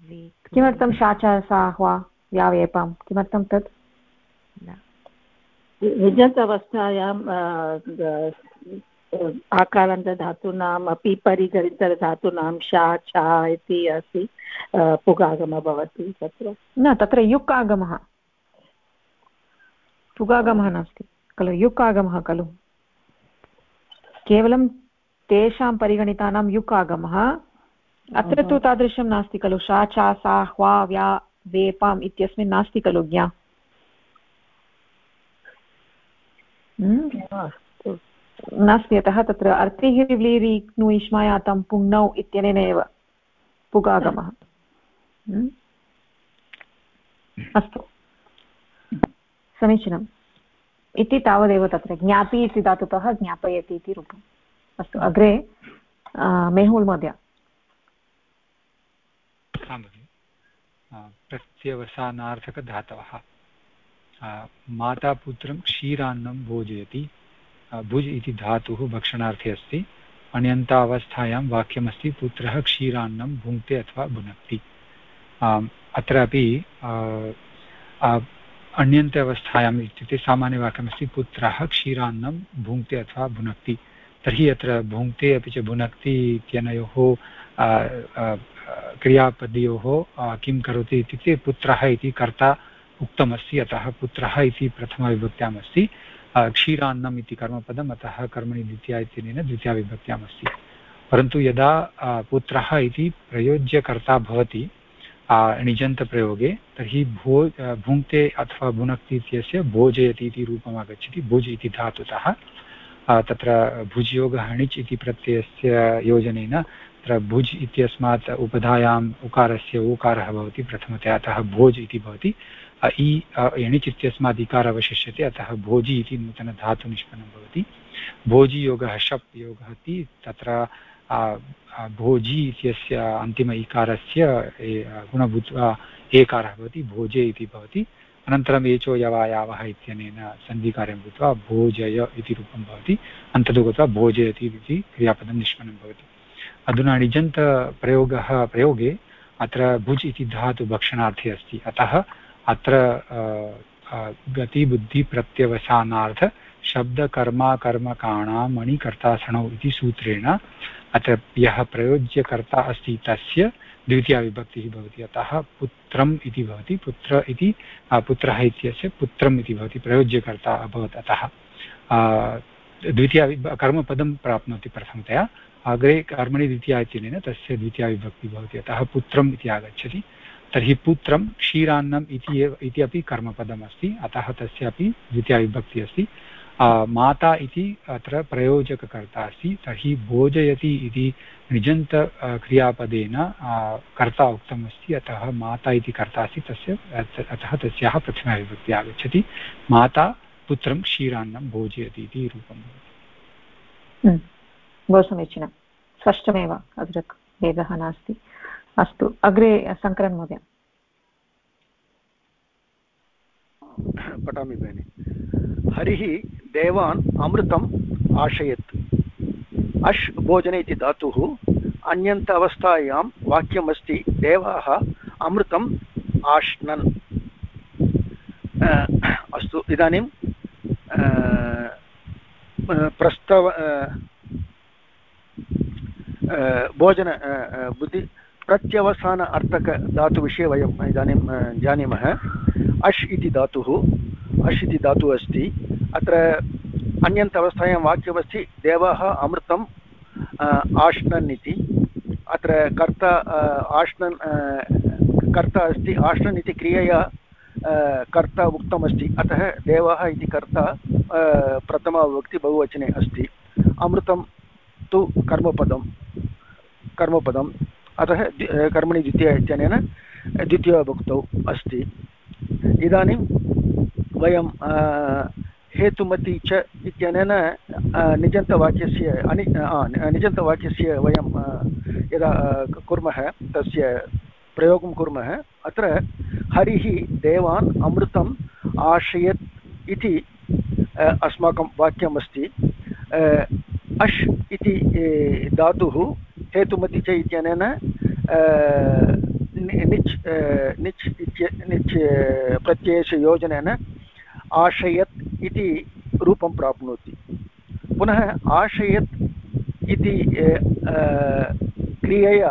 किमर्थं शाचा साह्वा व्यावेपां किमर्थं तत् निजन्तवस्थायां आकारान्तधातूनाम् अपि परिगणितधातूनां शा छा इति अस्ति पुगागमः भवति तत्र न तत्र युक् आगमः पुगागमः नास्ति खलु युक् आगमः खलु केवलं तेषां परिगणितानां युक् आगमः अत्र तु तादृशं नास्ति खलु शा छा सा ह्वा व्या वेपाम् इत्यस्मिन् नास्ति खलु ज्ञा नास्ति अतः तत्र अर्थिः व्लीरि क्नु इष्मायातं पुङ्नौ इत्यनेन एव पुगागमः अस्तु समीचीनम् इति तावदेव तत्र ज्ञाति इति धातुतः ज्ञापयति इति रूपम् अस्तु अग्रे मेहुल् महोदय प्रत्यवसानार्थकधातवः मातापुत्रं क्षीरान्नं भोजयति भुज् इति धातुः भक्षणार्थे अस्ति अन्यन्तावस्थायां वाक्यमस्ति पुत्रः क्षीरान्नं भुङ्क्ते अथवा भुनक्ति अत्रापि अन्यन्त अवस्थायाम् इत्युक्ते सामान्यवाक्यमस्ति पुत्रः क्षीरान्नं भुङ्क्ते अथवा भुनक्ति तर्हि अत्र भुङ्क्ते अपि च भुनक्ति इत्यनयोः क्रियापदयोः किं करोति इत्युक्ते पुत्रः इति कर्ता उक्तमस्ति अतः पुत्रः इति प्रथमविभक्त्याम् अस्ति क्षीरान्नम् इति कर्मपदम् अतः कर्मणि द्वितीया इत्यनेन द्वितीयाविभक्त्याम् अस्ति परन्तु यदा पुत्रः इति प्रयोज्यकर्ता भवति णिजन्तप्रयोगे तर्हि भुङ्क्ते अथवा भुनक्ति इत्यस्य भोजयति इति रूपम् आगच्छति भुज् इति धातुतः तत्र भुज्योगः णिच् इति प्रत्ययस्य योजनेन तत्र भुज् इत्यस्मात् उपधायाम् उकारस्य ओकारः भवति प्रथमतया अतः भोज् इति भवति णिच् इत्यस्मात् इकारः अवशिष्यते अतः भोजि इति नूतनधातुनिष्पन्नं भवति भोजियोगः शप् योगः इति तत्र भोजि इत्यस्य अन्तिम इकारस्य गुणभूत्वा एकारः भवति भोजे इति भवति अनन्तरम् एचो यवायावः इत्यनेन सन्धिकार्यं भूत्वा भोजय इति रूपं भवति अन्ततो गत्वा भोजयति इति क्रियापदं निष्पन्नं भवति अधुना णिजन्तप्रयोगे अत्र भुज् इति धातु भक्षणार्थे अस्ति अतः अत्र गतिबुद्धिप्रत्यवसानार्थ शब्दकर्माकर्मकाणां मणिकर्तासणौ इति सूत्रेण अत्र यः प्रयोज्यकर्ता अस्ति तस्य द्वितीया विभक्तिः भवति अतः पुत्रम् इति भवति पुत्र इति पुत्रः इत्यस्य पुत्रम् इति भवति प्रयोज्यकर्ता अभवत् अतः द्वितीया कर्मपदं प्राप्नोति प्रथमतया अग्रे कर्मणि द्वितीया इत्यनेन तस्य द्वितीया विभक्तिः भवति अतः पुत्रम् इति आगच्छति तर्हि पुत्रं क्षीरान्नम् इति अपि कर्मपदम् अस्ति अतः तस्यापि द्वितीया विभक्तिः अस्ति माता इति अत्र प्रयोजककर्ता अस्ति तर्हि भोजयति इति णिजन्त क्रियापदेन कर्ता उक्तमस्ति अतः माता इति कर्ता अस्ति अतः तस्याः प्रथमा विभक्तिः आगच्छति माता पुत्रं क्षीरान्नं भोजयति इति रूपं भवति बहु समीचीनं स्पष्टमेव अत्र भेदः नास्ति अस्तु अग्रे शङ्करन् महोदय पठामि भगिनि हरिः देवान् अमृतम् आशयत् अश् भोजने इति धातुः अन्यन्त अवस्थायां वाक्यमस्ति देवाः अमृतम् आश्नन् अस्तु इदानीं भोजन बुद्धि प्रत्यवसान अर्थकधातुविषये वयम् इदानीं जानीमः अश् इति धातुः अस्ति अत्र अन्यन्त अवस्थायां वाक्यमस्ति देवाः अमृतम् आश्नन् इति अत्र कर्ता आश्नन् कर्ता अस्ति आश्नन् इति क्रियया कर्ता उक्तमस्ति अतः देवाः इति कर्ता प्रथमाविभक्ति बहुवचने अस्ति अमृतं तु कर्मपदम् अतः कर्मणि द्वितीया इत्यनेन द्वितीयाविभक्तौ अस्ति इदानीं वयं हेतुमति च इत्यनेन निजन्तवाक्यस्य वयं यदा कुर्मः तस्य प्रयोगं कुर्मः अत्र हरिः देवान् अमृतम् आशयत् इति अस्माकं वाक्यमस्ति अश् इति धातुः हेतुमति च इत्यनेन निच् प्रत्ययस्य योजनेन आशयत् इति रूपं प्राप्नोति। पुनः आशयत् इति क्रियया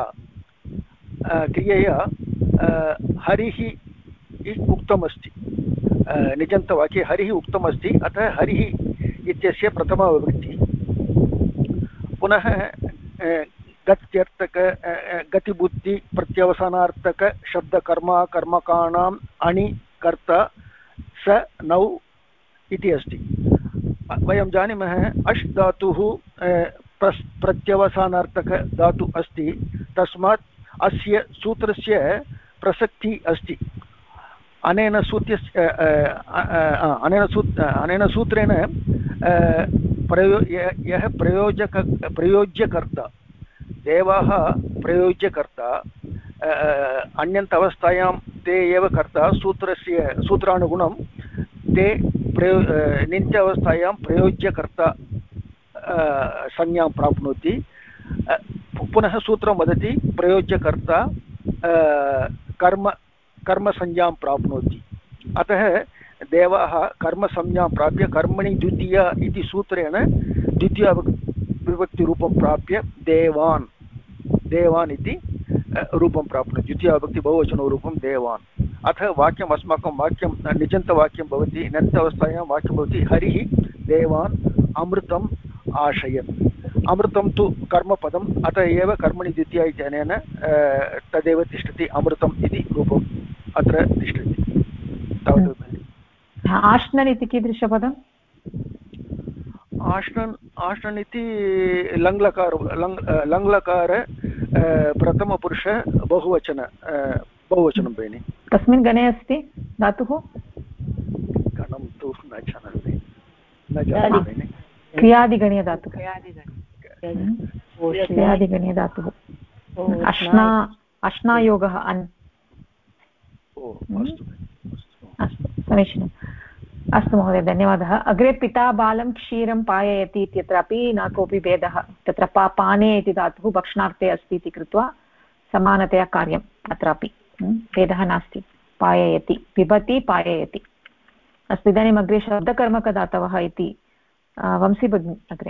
हरिः उक्तमस्ति, निजन्तवाक्ये हरिः उक्तमस्ति, अतः हरिः इत्यस्य प्रथमा विभक्तिः। पुनः गत्यर्थक गतिबुद्धि प्रत्यवसानार्थक शब्दकर्मा कर्मकाणाम् अणि कर्ता स नौ इति अस्ति। वयं जानीमः अश् धातुः प्रत्यवसानार्थक धातु अस्ति, तस्मात् अस्य सूत्रस्य प्रसक्तिः अस्ति। अनेन सूत्रेण यः प्रयोज्यकर्ता, देवाः प्रयोज्यकर्ता, अन्यन्तवस्थायां ते एव कर्ता, सूत्रानुगुणं ते नित्यावस्थायां प्रयोज्यकर्ता संज्ञां प्राप्नोति। पुनः सूत्रं वदति प्रयोज्यकर्ता कर्मसंज्ञां प्राप्नोति। अतः देवाः कर्मसंज्ञां प्राप्य कर्मणि द्वितीया इति सूत्रेण द्वितीया विभक्तिरूपं प्राप्य देवान् इति रूपं प्राप्नोति। द्वितीया विभक्ति बहुवचनरूपं देवान्। अथ वाक्यम् अस्माकं वाक्यं निजन्तवाक्यं भवति, नन्तावस्थायां वाक्यं भवति हरिः देवान् अमृतम् आशयत्। अमृतं तु कर्मपदम्, अतः एव कर्मणि द्वितीया इत्यनेन तदेव तिष्ठति, अमृतम् इति रूपम् अत्र तिष्ठति। तावदेव। आश्नन् इति कीदृशपदम्? आश्नन् इति लङ्लकार प्रथमपुरुष बहुवचनं भगिनि। कस्मिन् गणे अस्ति धातुः? गणं तु न जानामि। क्रियादिगणे धातुः। क्रियादिगणे धातुः अश्नायोगः। अस्तु, समीचीनम्। अस्तु महोदय, धन्यवादः। अग्रे पिता बालं क्षीरं पाययति इत्यत्रापि न कोऽपि भेदः। तत्र पाने इति धातुः भक्षणार्थे अस्ति इति कृत्वा समानतया कार्यम्, अत्रापि भेदः नास्ति। पाययति, पिबति, पाययति। अस्तु, इदानीम् अग्रे शब्दकर्मकदातवः इति वंशी भगिनी अग्रे।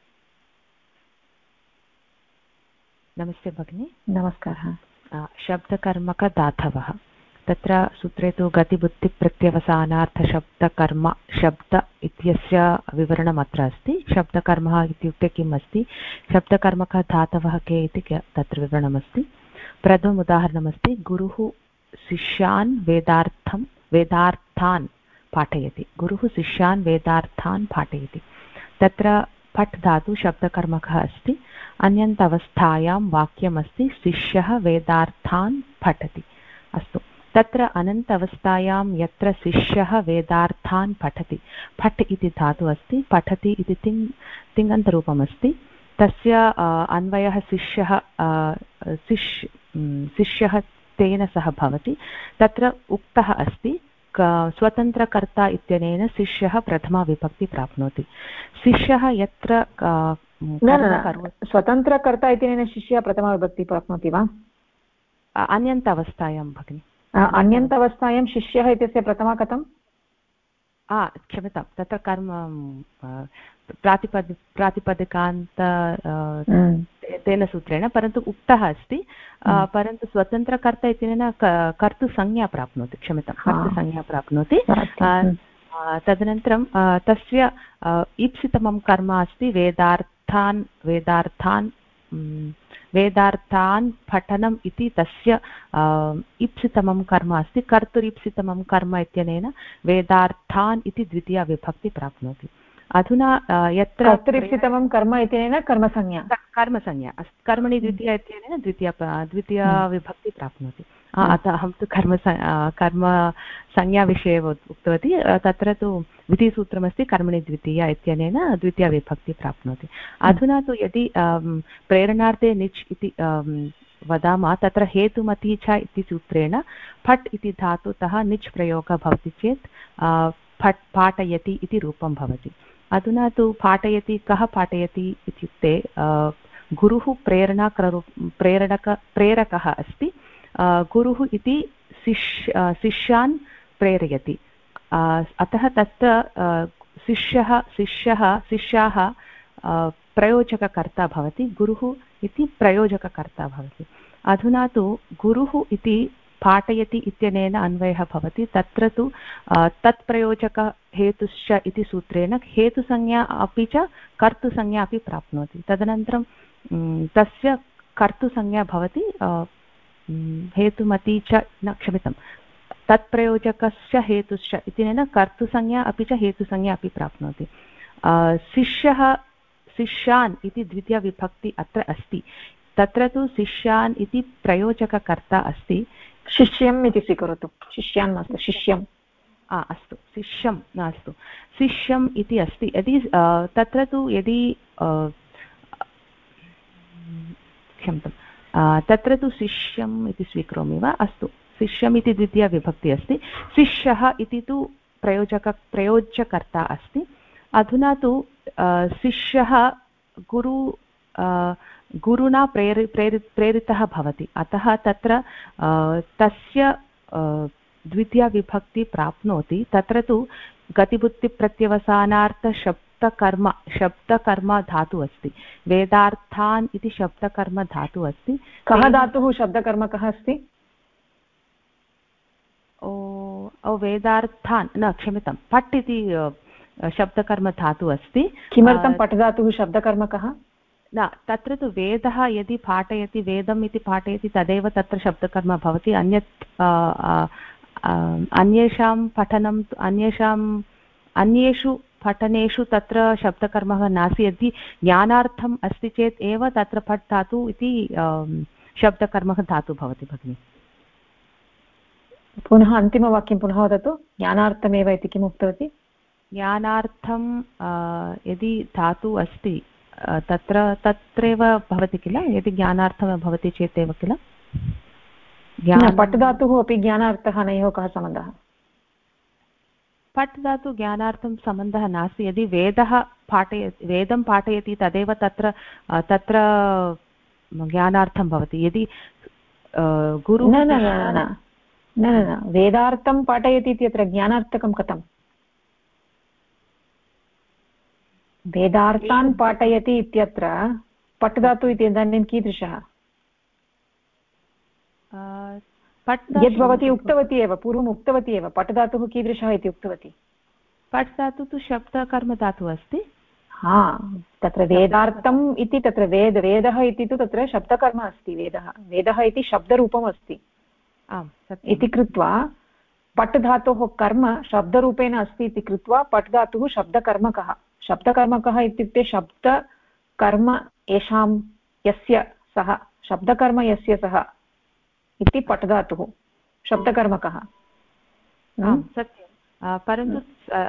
नमस्ते भगिनी। नमस्कारः। शब्दकर्मकदातवः, तत्र सूत्रे तु गतिबुद्धिप्रत्यवसानार्थशब्दकर्म शब्द इत्यस्य विवरणम् अत्र अस्ति। शब्दकर्मः इत्युक्ते किम् अस्ति, शब्दकर्मकदातवः के इति तत्र विवरणमस्ति। प्रथमम् उदाहरणमस्ति, गुरुः शिष्यान् वेदार्थान् पाठयति। गुरुः शिष्यान् वेदार्थान् पाठयति। तत्र पठ् धातु शब्दकर्मकः अस्ति। अन्यन्तवस्थायां वाक्यमस्ति शिष्यः वेदार्थान् पठति। अस्तु, तत्र अनन्तवस्थायां यत्र शिष्यः वेदार्थान् पठति, पठ् इति धातु अस्ति, पठति इति तिङन्तरूपमस्ति। तस्य अन्वयः शिष्यः तेन सह भवति। तत्र उक्तः अस्ति स्वतन्त्रकर्ता इत्यनेन शिष्यः प्रथमा विभक्ति प्राप्नोति। शिष्यः यत्र स्वतन्त्रकर्ता इत्यनेन शिष्यः प्रथमा विभक्ति प्राप्नोति वा? अन्यन्तवस्थायां भगिनि। अन्यन्तवस्थायां शिष्यः इत्यस्य प्रथमा कथं? क्षम्यतां, तत्र कर्म प्रातिपदिकान्त तेन सूत्रेण, परन्तु उक्तः अस्ति। परन्तु स्वतन्त्रकर्ता इत्यनेन कर्तृसंज्ञा प्राप्नोति। क्षम्यतां, कर्तृसंज्ञा प्राप्नोति। तदनन्तरं तस्य ईप्सितमं कर्म अस्ति वेदार्थान् पठनम् इति तस्य ईप्सितमं कर्म अस्ति। कर्तुरीप्सितमं कर्म इत्यनेन वेदार्थान् इति द्वितीया विभक्ति प्राप्नोति। अधुना यत्र कर्तुरीप्सितमं कर्म इत्यनेन कर्मसंज्ञा अस्ति। कर्मणि द्वितीया इत्यनेन द्वितीया विभक्ति प्राप्नोति। अतः अहं तु कर्मसंज्ञाविषये उक्तवती। तत्र तु विधिसूत्रमस्ति कर्मणि द्वितीया इत्यनेन द्वितीया विभक्ति प्राप्नोति। अधुना तु यदि प्रेरणार्थे निच् इति वदामः, तत्र हेतुमती च इति सूत्रेण फट् इति धातुतः निच् प्रयोगः भवति चेत् फट् पाठयति इति रूपं भवति। अधुना तु पाठयति, कः पाठयति इत्युक्ते गुरुः प्रेरकः अस्ति। गुरुः इति शिष्यान् प्रेरयति। अतः तत्र शिष्याः प्रयोजककर्ता भवति, गुरुः इति प्रयोजककर्ता भवति। अधुना तु गुरुः इति पाठयति इत्यनेन अन्वयः भवति। तत्र तु तत्प्रयोजकहेतुश्च इति सूत्रेण हेतुसंज्ञा अपि च कर्तुसंज्ञा अपि प्राप्नोति। तदनन्तरं तस्य कर्तुसंज्ञा भवति हेतुमती च न क्षम्यतां तत्प्रयोजकस्य हेतुश्च इत्यनेन कर्तुसंज्ञा अपि च हेतुसंज्ञा अपि प्राप्नोति। शिष्यान् इति द्वितीयविभक्ति अत्र अस्ति। तत्र तु शिष्यान् इति प्रयोजककर्ता अस्ति। शिष्यम् इति स्वीकरोतु, शिष्यान् मास्तु, शिष्यम्। अस्तु, शिष्यं नास्तु, शिष्यम् इति अस्ति। यदि तत्र तु यदि क्षम्यतां तत्र तु शिष्यम् इति स्वीकरोमि वा? अस्तु, शिष्यम् इति द्वितीयविभक्ति अस्ति। शिष्यः इति तु प्रयोज्यकर्ता अस्ति। अधुना तु शिष्यः गुरुणा प्रेरितः भवति, अतः तत्र तस्य द्वितीयविभक्ति प्राप्नोति। तत्र तु शब्दकर्म धातुः अस्ति। वेदार्थान् इति शब्दकर्म धातुः अस्ति। कः धातुः शब्दकर्म कः अस्ति? वेदार्थान् न क्षम्यतां पट् इति शब्दकर्म धातुः अस्ति। किमर्थं पट् धातुः शब्दकर्म कः? न, तत्र तु वेदः यदि पाठयति, वेदम् इति पाठयति तदेव तत्र शब्दकर्म भवति। अन्येषां पठनं अन्येषु पठनेषु तत्र शब्दकर्मः नास्ति। यदि ज्ञानार्थम् अस्ति चेत् एव तत्र पट् धातु इति शब्दकर्मः धातुः भवति भगिनि। पुनः अन्तिमवाक्यं पुनः वदतु। ज्ञानार्थमेव इति किम् उक्तवती? ज्ञानार्थं यदि धातुः अस्ति तत्रैव भवति किल, यदि ज्ञानार्थं भवति चेत् एव किल। पट् धातुः अपि ज्ञानार्थः नयोः कः सम्बन्धः? पट् धातु ज्ञानार्थं सम्बन्धः नास्ति। यदि वेदं पाठयति तदेव तत्र ज्ञानार्थं भवति। यदि गुरु न वेदार्थं पाठयति इत्यत्र ज्ञानार्थकं कथं? वेदार्थान् पाठयति इत्यत्र पट् धातु इति इदानीं कीदृशः? यद् भवती उक्तवती एव, पूर्वम् उक्तवती एव, पट् धातुः कीदृशः इति उक्तवती। पट् धातु तु शब्दकर्म धातुः अस्ति। तत्र वेदार्थम् इति तत्र वेदः इति तु तत्र शब्दकर्म अस्ति। वेदः इति शब्दरूपम् अस्ति इति कृत्वा पट् धातोः कर्म शब्दरूपेण अस्ति इति कृत्वा पट् धातुः शब्दकर्मकः। शब्दकर्मकः इत्युक्ते शब्दकर्म येषां यस्य सः, शब्दकर्म यस्य सः इति पट् धातुः शब्दकर्मकः। सत्यं, परन्तु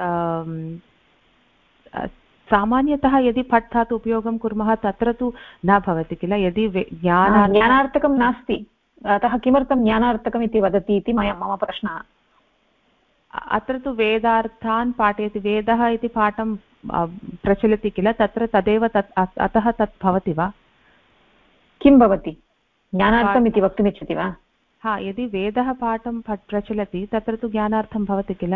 सामान्यतः यदि पट् धातु उपयोगं कुर्मः तत्र तु न भवति किल। यदि ज्ञानार्थकं नास्ति, अतः किमर्थं ज्ञानार्थकम् इति वदति इति मम प्रश्नः। अत्र तु वेदार्थान् पाठयति, वेदः इति पाठं प्रचलति किल, तत्र तदेव अतः तत् भवति वा? किं भवति? ज्ञानार्थम् इति वक्तुमिच्छति वा? यदि वेदः पाठं प्रचलति तत्र तु ज्ञानार्थं भवति किल।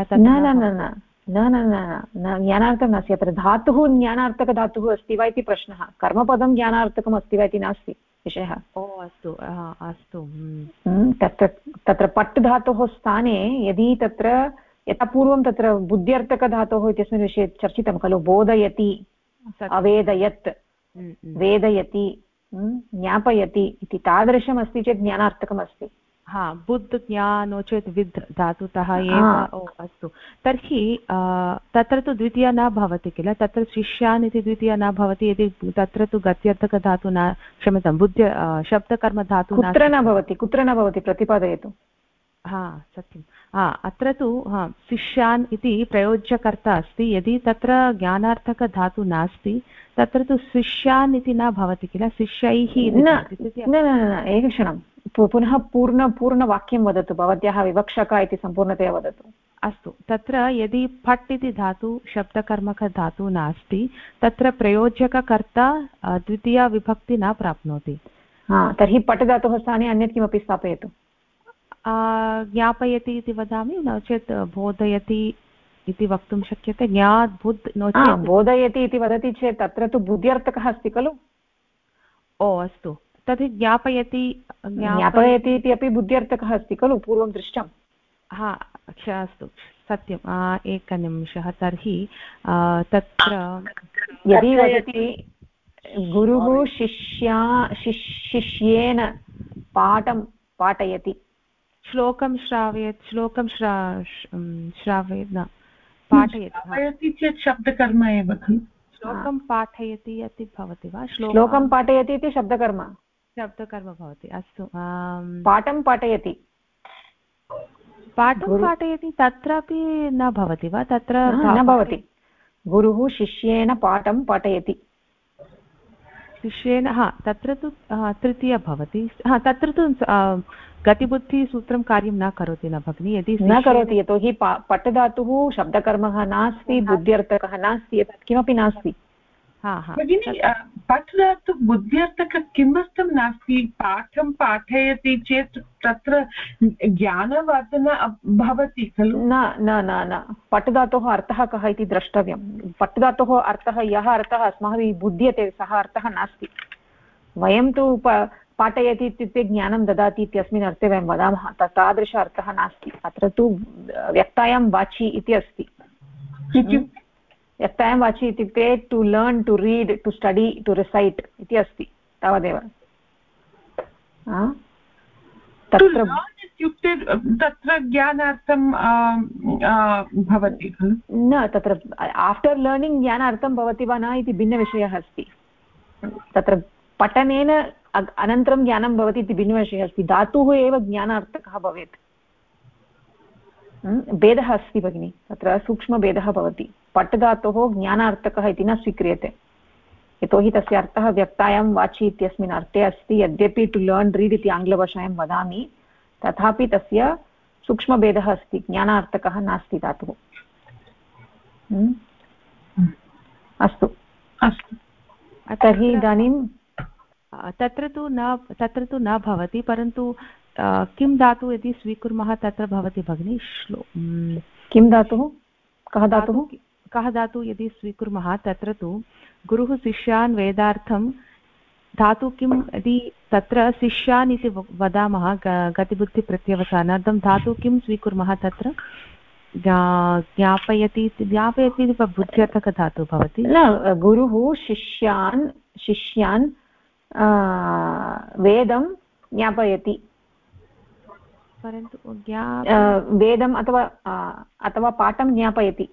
न ज्ञानार्थं नास्ति। अत्र धातुः ज्ञानार्थकधातुः अस्ति वा इति प्रश्नः। कर्मपदं ज्ञानार्थकम् अस्ति वा इति नास्ति विषयः। अस्तु अस्तु। तत्र पट् धातोः स्थाने यदि तत्र यथा पूर्वं तत्र बुद्ध्यर्थकधातोः इत्यस्मिन् विषये चर्चितं खलु, बोधयति, अवेदयत्, वेदयति, ज्ञापयति इति तादृशमस्ति चेत् ज्ञानार्थकम् अस्ति। बुद्ध ज्ञा नो चेत् विद् धातुतः एव। अस्तु, तर्हि तत्र तु द्वितीया न भवति किल, तत्र शिष्यान् इति द्वितीया न भवति। यदि तत्र तु गत्यर्थकधातु न, क्षम्यतां, बुद्ध शब्दकर्मधातु कुत्र न भवति प्रतिपादयतु। सत्यं। अत्र तु शिष्यान् इति प्रयोज्यकर्ता अस्ति। यदि तत्र ज्ञानार्थकधातु नास्ति तत्र तु शिष्यान् इति न भवति किल, शिष्यैः। न एकक्षणं, पुनः पूर्णवाक्यं वदतु। भवत्याः विवक्षक इति सम्पूर्णतया वदतु। अस्तु, तत्र यदि फट् इति धातु शब्दकर्मकधातु नास्ति तत्र प्रयोज्यककर्ता द्वितीया विभक्ति न प्राप्नोति। तर्हि पट् धातोः स्थाने अन्यत् किमपि स्थापयतु। ज्ञापयति इति वदामि, नो चेत् बोधयति इति वक्तुं शक्यते ज्ञात् बुद् नो चेत् बोधयति इति वदति चेत् तत्र तु बुद्ध्यर्थकः अस्ति खलु ओ अस्तु तर्हि ज्ञापयति इति अपि बुद्ध्यर्थकः अस्ति खलु पूर्वं दृष्टं हा अस्तु सत्यम् एकनिमिषः तर्हि तत्र यदि वदति गुरुः शिष्येन पाठं पाठयति श्लोकं श्रावयत् श्रावयत् न पाठयति चेत् शब्दकर्म एव खलु श्लोकं पाठयति इति भवति वा श्लोकं पाठयति इति शब्दकर्म भवति अस्तु पाठं पाठयति तत्रापि न भवति वा तत्र न भवति गुरुः शिष्येन पाठं पाठयति शिष्येन तत्र तु तृतीया भवति तत्र तु गतिबुद्धिसूत्रं कार्यं न करोति न भगिनि यदि न करोति यतोहि पठधातुः शब्दकर्मः नास्ति बुद्ध्यर्थकः नास्ति एतत् किमपि नास्ति भगिनि पठधातु बुद्ध्यर्थकः किमर्थं नास्ति पाठं पाठयति चेत् तत्र ज्ञानवर्धन भवति खलु न न न न पठधातोः अर्थः कः इति द्रष्टव्यं पठधातोः अर्थः यः अर्थः अस्माभिः बुध्यते सः अर्थः नास्ति वयं तु पाठयति इत्युक्ते ज्ञानं ददाति इत्यस्मिन् अर्थे वयं वदामः तादृश अर्थः नास्ति अत्र तु व्यक्तायां वाचि इति अस्ति व्यक्तायां वाचि इत्युक्ते to learn to read to study to research इति अस्ति तावदेव इत्युक्ते तत्र ज्ञानार्थं भवति खलु न तत्र आफ्टर् लर्निङ्ग् ज्ञानार्थं भवति वा न इति भिन्नविषयः अस्ति तत्र पठनेन अनन्तरं ज्ञानं भवति इति भिन्नविषयः अस्ति धातुः एव ज्ञानार्थकः भवेत् भेदः अस्ति भगिनि तत्र सूक्ष्मभेदः भवति पठधातोः ज्ञानार्थकः इति न स्वीक्रियते यतोहि तस्य अर्थः व्यक्तायां वाचि इत्यस्मिन् अर्थे अस्ति यद्यपि टु लर्न् रीड् इति आङ्ग्लभाषायां वदामि तथापि तस्य सूक्ष्मभेदः अस्ति ज्ञानार्थकः नास्ति धातुः अस्तु तर्हि इदानीं तत्र तु न भवति परन्तु किं धातु यदि स्वीकुर्मः तत्र भवति भगिनि किं धातुः कः धातु यदि स्वीकुर्मः तत्र तु गुरुः शिष्यान् वेदार्थं धातु किं यदि तत्र शिष्यान् इति वदामः गतिबुद्धिप्रत्यवसानार्थं धातु किं स्वीकुर्मः तत्र ज्ञापयति बुद्ध्यर्थकधातु भवति न गुरुः शिष्यान् वेदं ज्ञापयति परन्तु वेदम् अथवा पाठं ज्ञापयति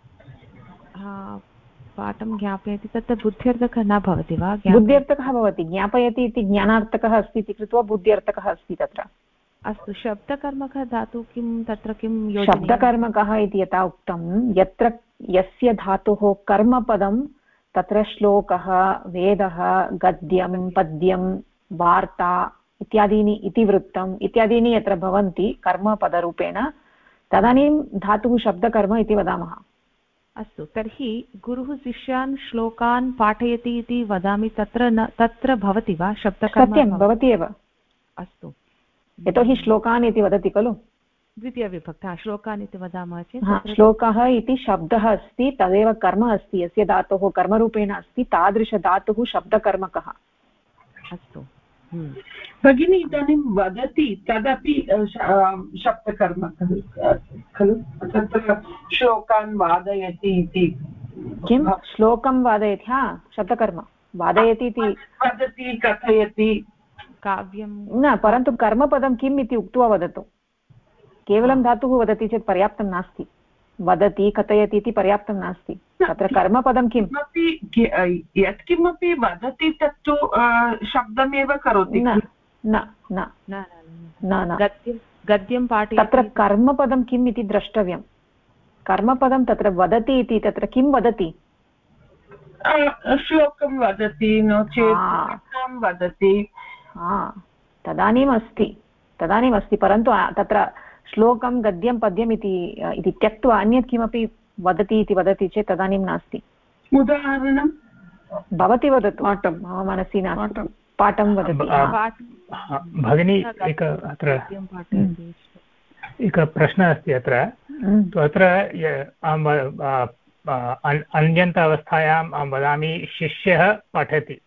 पाठं ज्ञापयति तत्र बुद्ध्यर्थकः न भवति वा बुद्ध्यर्थकः भवति ज्ञापयति इति ज्ञानार्थकः अस्ति इति कृत्वा बुद्ध्यर्थकः अस्ति तत्र अस्तु शब्दकर्मकः धातु किं तत्र किं शब्दकर्मकः इति यथा उक्तं यस्य धातुः कर्मपदं तत्र श्लोकः वेदः गद्यं पद्यं वार्ता इत्यादीनि इतिवृत्तम् इत्यादीनि यत्र भवन्ति कर्मपदरूपेण तदानीं धातुः शब्दकर्म इति वदामः अस्तु तर्हि गुरुः शिष्यान् श्लोकान् पाठयति इति वदामि तत्र भवति वा शब्दकर्म सत्यं भवति एव अस्तु यतोहि श्लोकान् इति वदति खलु द्वितीयविभक्तः श्लोकान् इति वदामः चेत् श्लोकः इति शब्दः अस्ति तदेव कर्म अस्ति यस्य धातुः कर्मरूपेण अस्ति तादृशधातुः शब्दकर्मकः अस्तु भगिनी इदानीं वदति तदपि शब्दकर्म खलु तत्र श्लोकान् वादयति इति किं श्लोकं वादयति शब्दकर्म वादयति इति वदति कथयति काव्यं न परन्तु कर्मपदं किम् इति उक्त्वा वदतु केवलं धातुः वदति चेत् पर्याप्तं नास्ति वदति कथयति इति पर्याप्तं नास्ति तत्र कर्मपदं किं यत्किमपि वदति तत्तु शब्दमेव करोति गद्यं पाठयति तत्र कर्मपदं किम् इति द्रष्टव्यं कर्मपदं तत्र वदति इति तत्र किं वदति श्लोकं वदति नो चेत् वदति तदानीम् अस्ति परन्तु तत्र श्लोकं गद्यं पद्यम् इति त्यक्त्वा अन्यत् किमपि वदति इति वदति चेत् तदानीं नास्ति उदाहरणं भवती वदतु मम मनसि नास्ति पाठं वदति भगिनी अत्र एकः प्रश्नः अस्ति अत्र अत्र अन्यन्त अवस्थायाम् अहं वदामि शिष्यः पठति।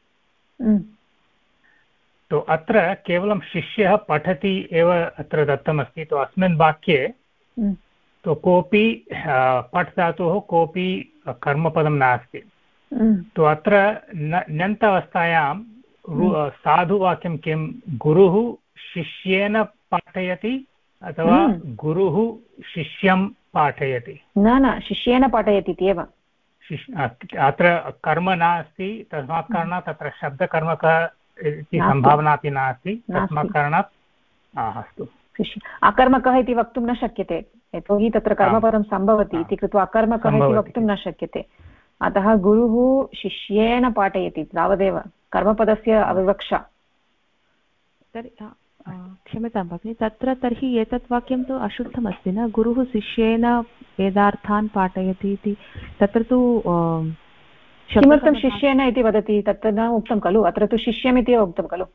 तो अत्र केवलं शिष्यः पठति एव अत्र दत्तमस्ति। तो अस्मिन् वाक्ये तो कोऽपि पठ् धातोः कोऽपि कर्मपदं नास्ति। तो अत्र ण्यन्त अवस्थायां साधुवाक्यं किं, गुरुः शिष्येन पाठयति अथवा गुरुः शिष्यं पाठयति? न, शिष्येन पाठयति इत्येव। अत्र कर्म नास्ति, तस्मात् कारणात् तत्र शब्दकर्मकः इति सम्भावना अपि नास्ति। तस्मात् कारणात् अस्तु, अकर्मकः इति वक्तुं न शक्यते, यतोहि तत्र कर्मपदं सम्भवति इति कृत्वा अकर्मकः इति वक्तुं न शक्यते। अतः गुरुः शिष्येन पाठयति, तावदेव कर्मपदस्य अविवक्षा। क्षम्यतां भगिनि, तत्र तर्हि एतत् वाक्यं तु अशुद्धमस्ति न? गुरुः शिष्येन वेदार्थान् पाठयति इति, तत्र तु किमर्थं शिष्येन इति वदति? तत्र न उक्तं खलु, अत्र तु शिष्यमिति एव उक्तं खलु।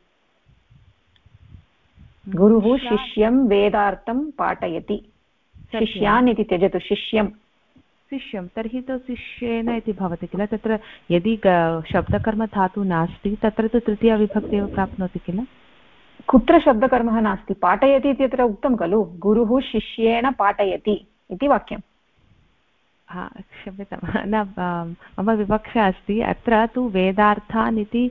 गुरुः शिष्यं वेदार्थं पाठयति, शिष्यान् इति त्यजतु, शिष्यं। तर्हि तु शिष्येन इति भवति किल? तत्र यदि शब्दकर्म धातु नास्ति तत्र तु तृतीयाविभक्ति एव प्राप्नोति किल? कुत्र शब्दकर्मः नास्ति? पाठयति इति अत्र उक्तं खलु, गुरुः शिष्येन पाठयति इति वाक्यं। क्षम्यतां, न मम विवक्षा अस्ति। अत्र तु वेदार्थान् इति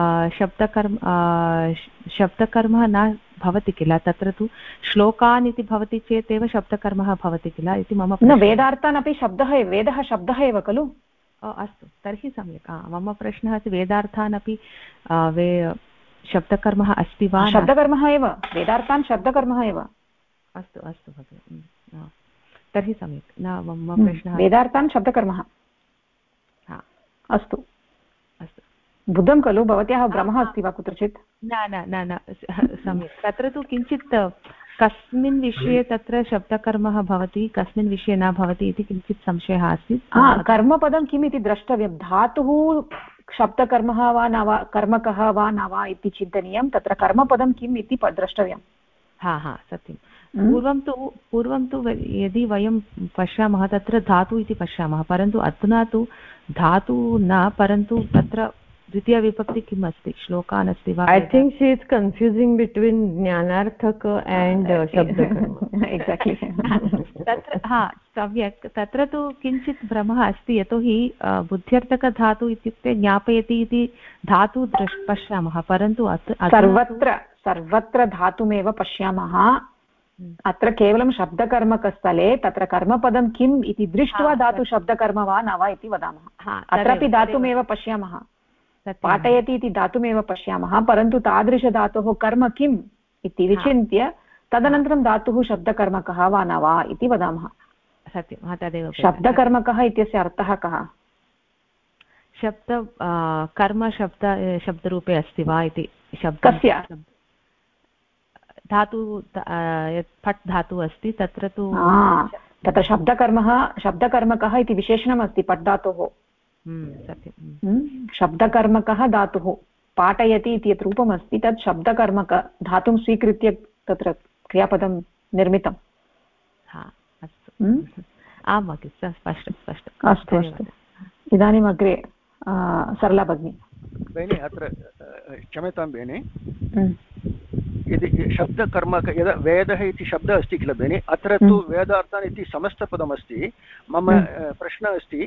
शब्दकर्मः न भवति किल? तत्र तु श्लोकान् इति भवति चेत् एव शब्दकर्मः भवति किल इति मम न, वेदार्थान् अपि शब्दः, वेदः शब्दः एव खलु। अस्तु, तर्हि सम्यक्। मम प्रश्नः अस्ति, वेदार्थान् अपि शब्दकर्मः अस्ति वा? शब्दकर्मः एव, वेदार्थान् शब्दकर्मः एव। अस्तु अस्तु भगिनि, तर्हि सम्यक्। न, मम प्रश्नः वेदार्थान् शब्दकर्मः। अस्तु अस्तु, बुद्धं खलु? भवत्याः भ्रमः अस्ति वा कुत्रचित्? न न न न, सम्यक्। तत्र तु किञ्चित् कस्मिन् विषये तत्र शब्दकर्मः भवति, कस्मिन् विषये न भवति इति किञ्चित् संशयः अस्ति। कर्मपदं किम् इति द्रष्टव्यं। धातुः शब्दकर्मः वा न वा, कर्मकः वा न वा इति चिन्तनीयं। तत्र कर्मपदं किम् इति द्रष्टव्यं। सत्यं। पूर्वं तु यदि वयं पश्यामः तत्र धातु इति पश्यामः, परन्तु अधुना तु धातु न, परन्तु तत्र द्वितीयविभक्ति किम् अस्ति? श्लोकान् अस्ति वा? I think she is confusing between ज्ञानार्थक एण्ड् शब्दकर्म। एक्साक्ट्लि। तत्र सम्यक्, तत्र तु किञ्चित् भ्रमः अस्ति, यतोहि बुद्ध्यर्थकधातु इत्युक्ते ज्ञापयति इति धातु पश्यामः, परन्तु सर्वत्र धातुमेव पश्यामः। अत्र केवलं शब्दकर्मकस्थले तत्र कर्मपदं किम् इति दृष्ट्वा धातु शब्दकर्म वा न वा इति वदामः। अत्रापि धातुमेव पश्यामः, पाठयति इति धातुमेव पश्यामः, परन्तु तादृशधातोः कर्म किम् इति विचिन्त्य तदनन्तरं धातुः शब्दकर्मकः वा न वा इति वदामः। सत्यं, तदेव। शब्दकर्मकः इत्यस्य अर्थः कः? कर्म शब्दरूपे अस्ति वा इति। कस्य? धातु, यत् फट् धातु अस्ति तत्र तु तत्र शब्दकर्मकः इति विशेषणम् अस्ति फट् धातोः। सत्यं। शब्दकर्मकः धातुः, पाठयति इति यत् रूपमस्ति तत् शब्दकर्मक धातुं स्वीकृत्य तत्र क्रियापदं निर्मितम्। अस्तु, आम् अग्रे, स्पष्टम्। अस्तु अस्तु, इदानीम् अग्रे सरला भगिनी। बेनि अत्र क्षम्यतां बेनि, यदि शब्दकर्मक यदा वेदः इति शब्दः अस्ति किल बेनि, अत्र तु वेदार्थान् इति समस्तपदमस्ति। मम प्रश्नः अस्ति,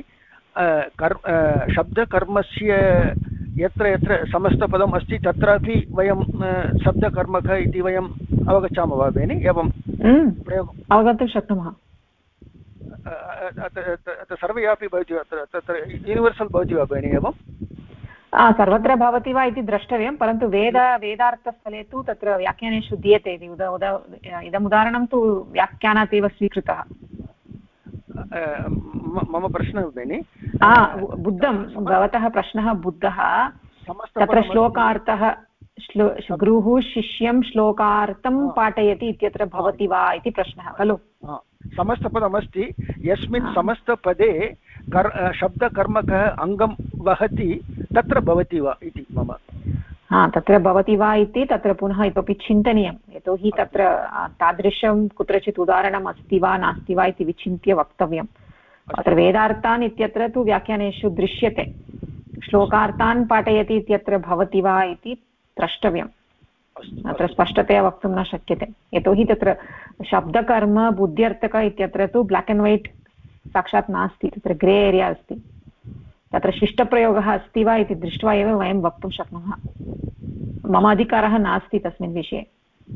शब्दकर्मस्य यत्र यत्र समस्तपदम् अस्ति तत्रापि वयं शब्दकर्मक इति वयम् अवगच्छामः वा बेनि? एवं प्रयोगम् अवगन्तुं शक्नुमः। सर्वे अपि भवति वा तत्र यूनिवर्सल् भवति वा बेनि? एवं सर्वत्र भवति वा इति द्रष्टव्यं, परन्तु वेदार्थस्थले तु तत्र व्याख्यानेषु दीयते इति इदम् उदाहरणं तु व्याख्यानात् एव स्वीकृतः। मम प्रश्नः बेनि, बुद्धं, भवतः प्रश्नः बुद्धः। तत्र श्लोकार्थः गुरुः शिष्यं श्लोकार्थं पाठयति इत्यत्र भवति वा इति प्रश्नः खलु? समस्तपदमस्ति, यस्मिन् समस्तपदे शब्दकर्मकः अङ्गं वहति तत्र भवति वा इति मम। तत्र भवति वा इति तत्र पुनः इतोपि चिन्तनीयं, यतोहि तत्र तादृशं कुत्रचित् उदाहरणम् अस्ति वा नास्ति वा इति विचिन्त्य वक्तव्यम्। अत्र वेदार्थान् इत्यत्र तु व्याख्यानेषु दृश्यते, श्लोकार्थान् पाठयति इत्यत्र भवति वा इति द्रष्टव्यम्। अत्र स्पष्टतया वक्तुं न शक्यते, यतोहि तत्र शब्दकर्म बुद्ध्यर्थक इत्यत्र तु ब्लाक् एण्ड् वैट् साक्षात् नास्ति, तत्र ग्रे एरिया अस्ति। तत्र शिष्टप्रयोगः अस्ति वा इति दृष्ट्वा एव वयं वक्तुं शक्नुमः। मम अधिकारः नास्ति तस्मिन् विषये।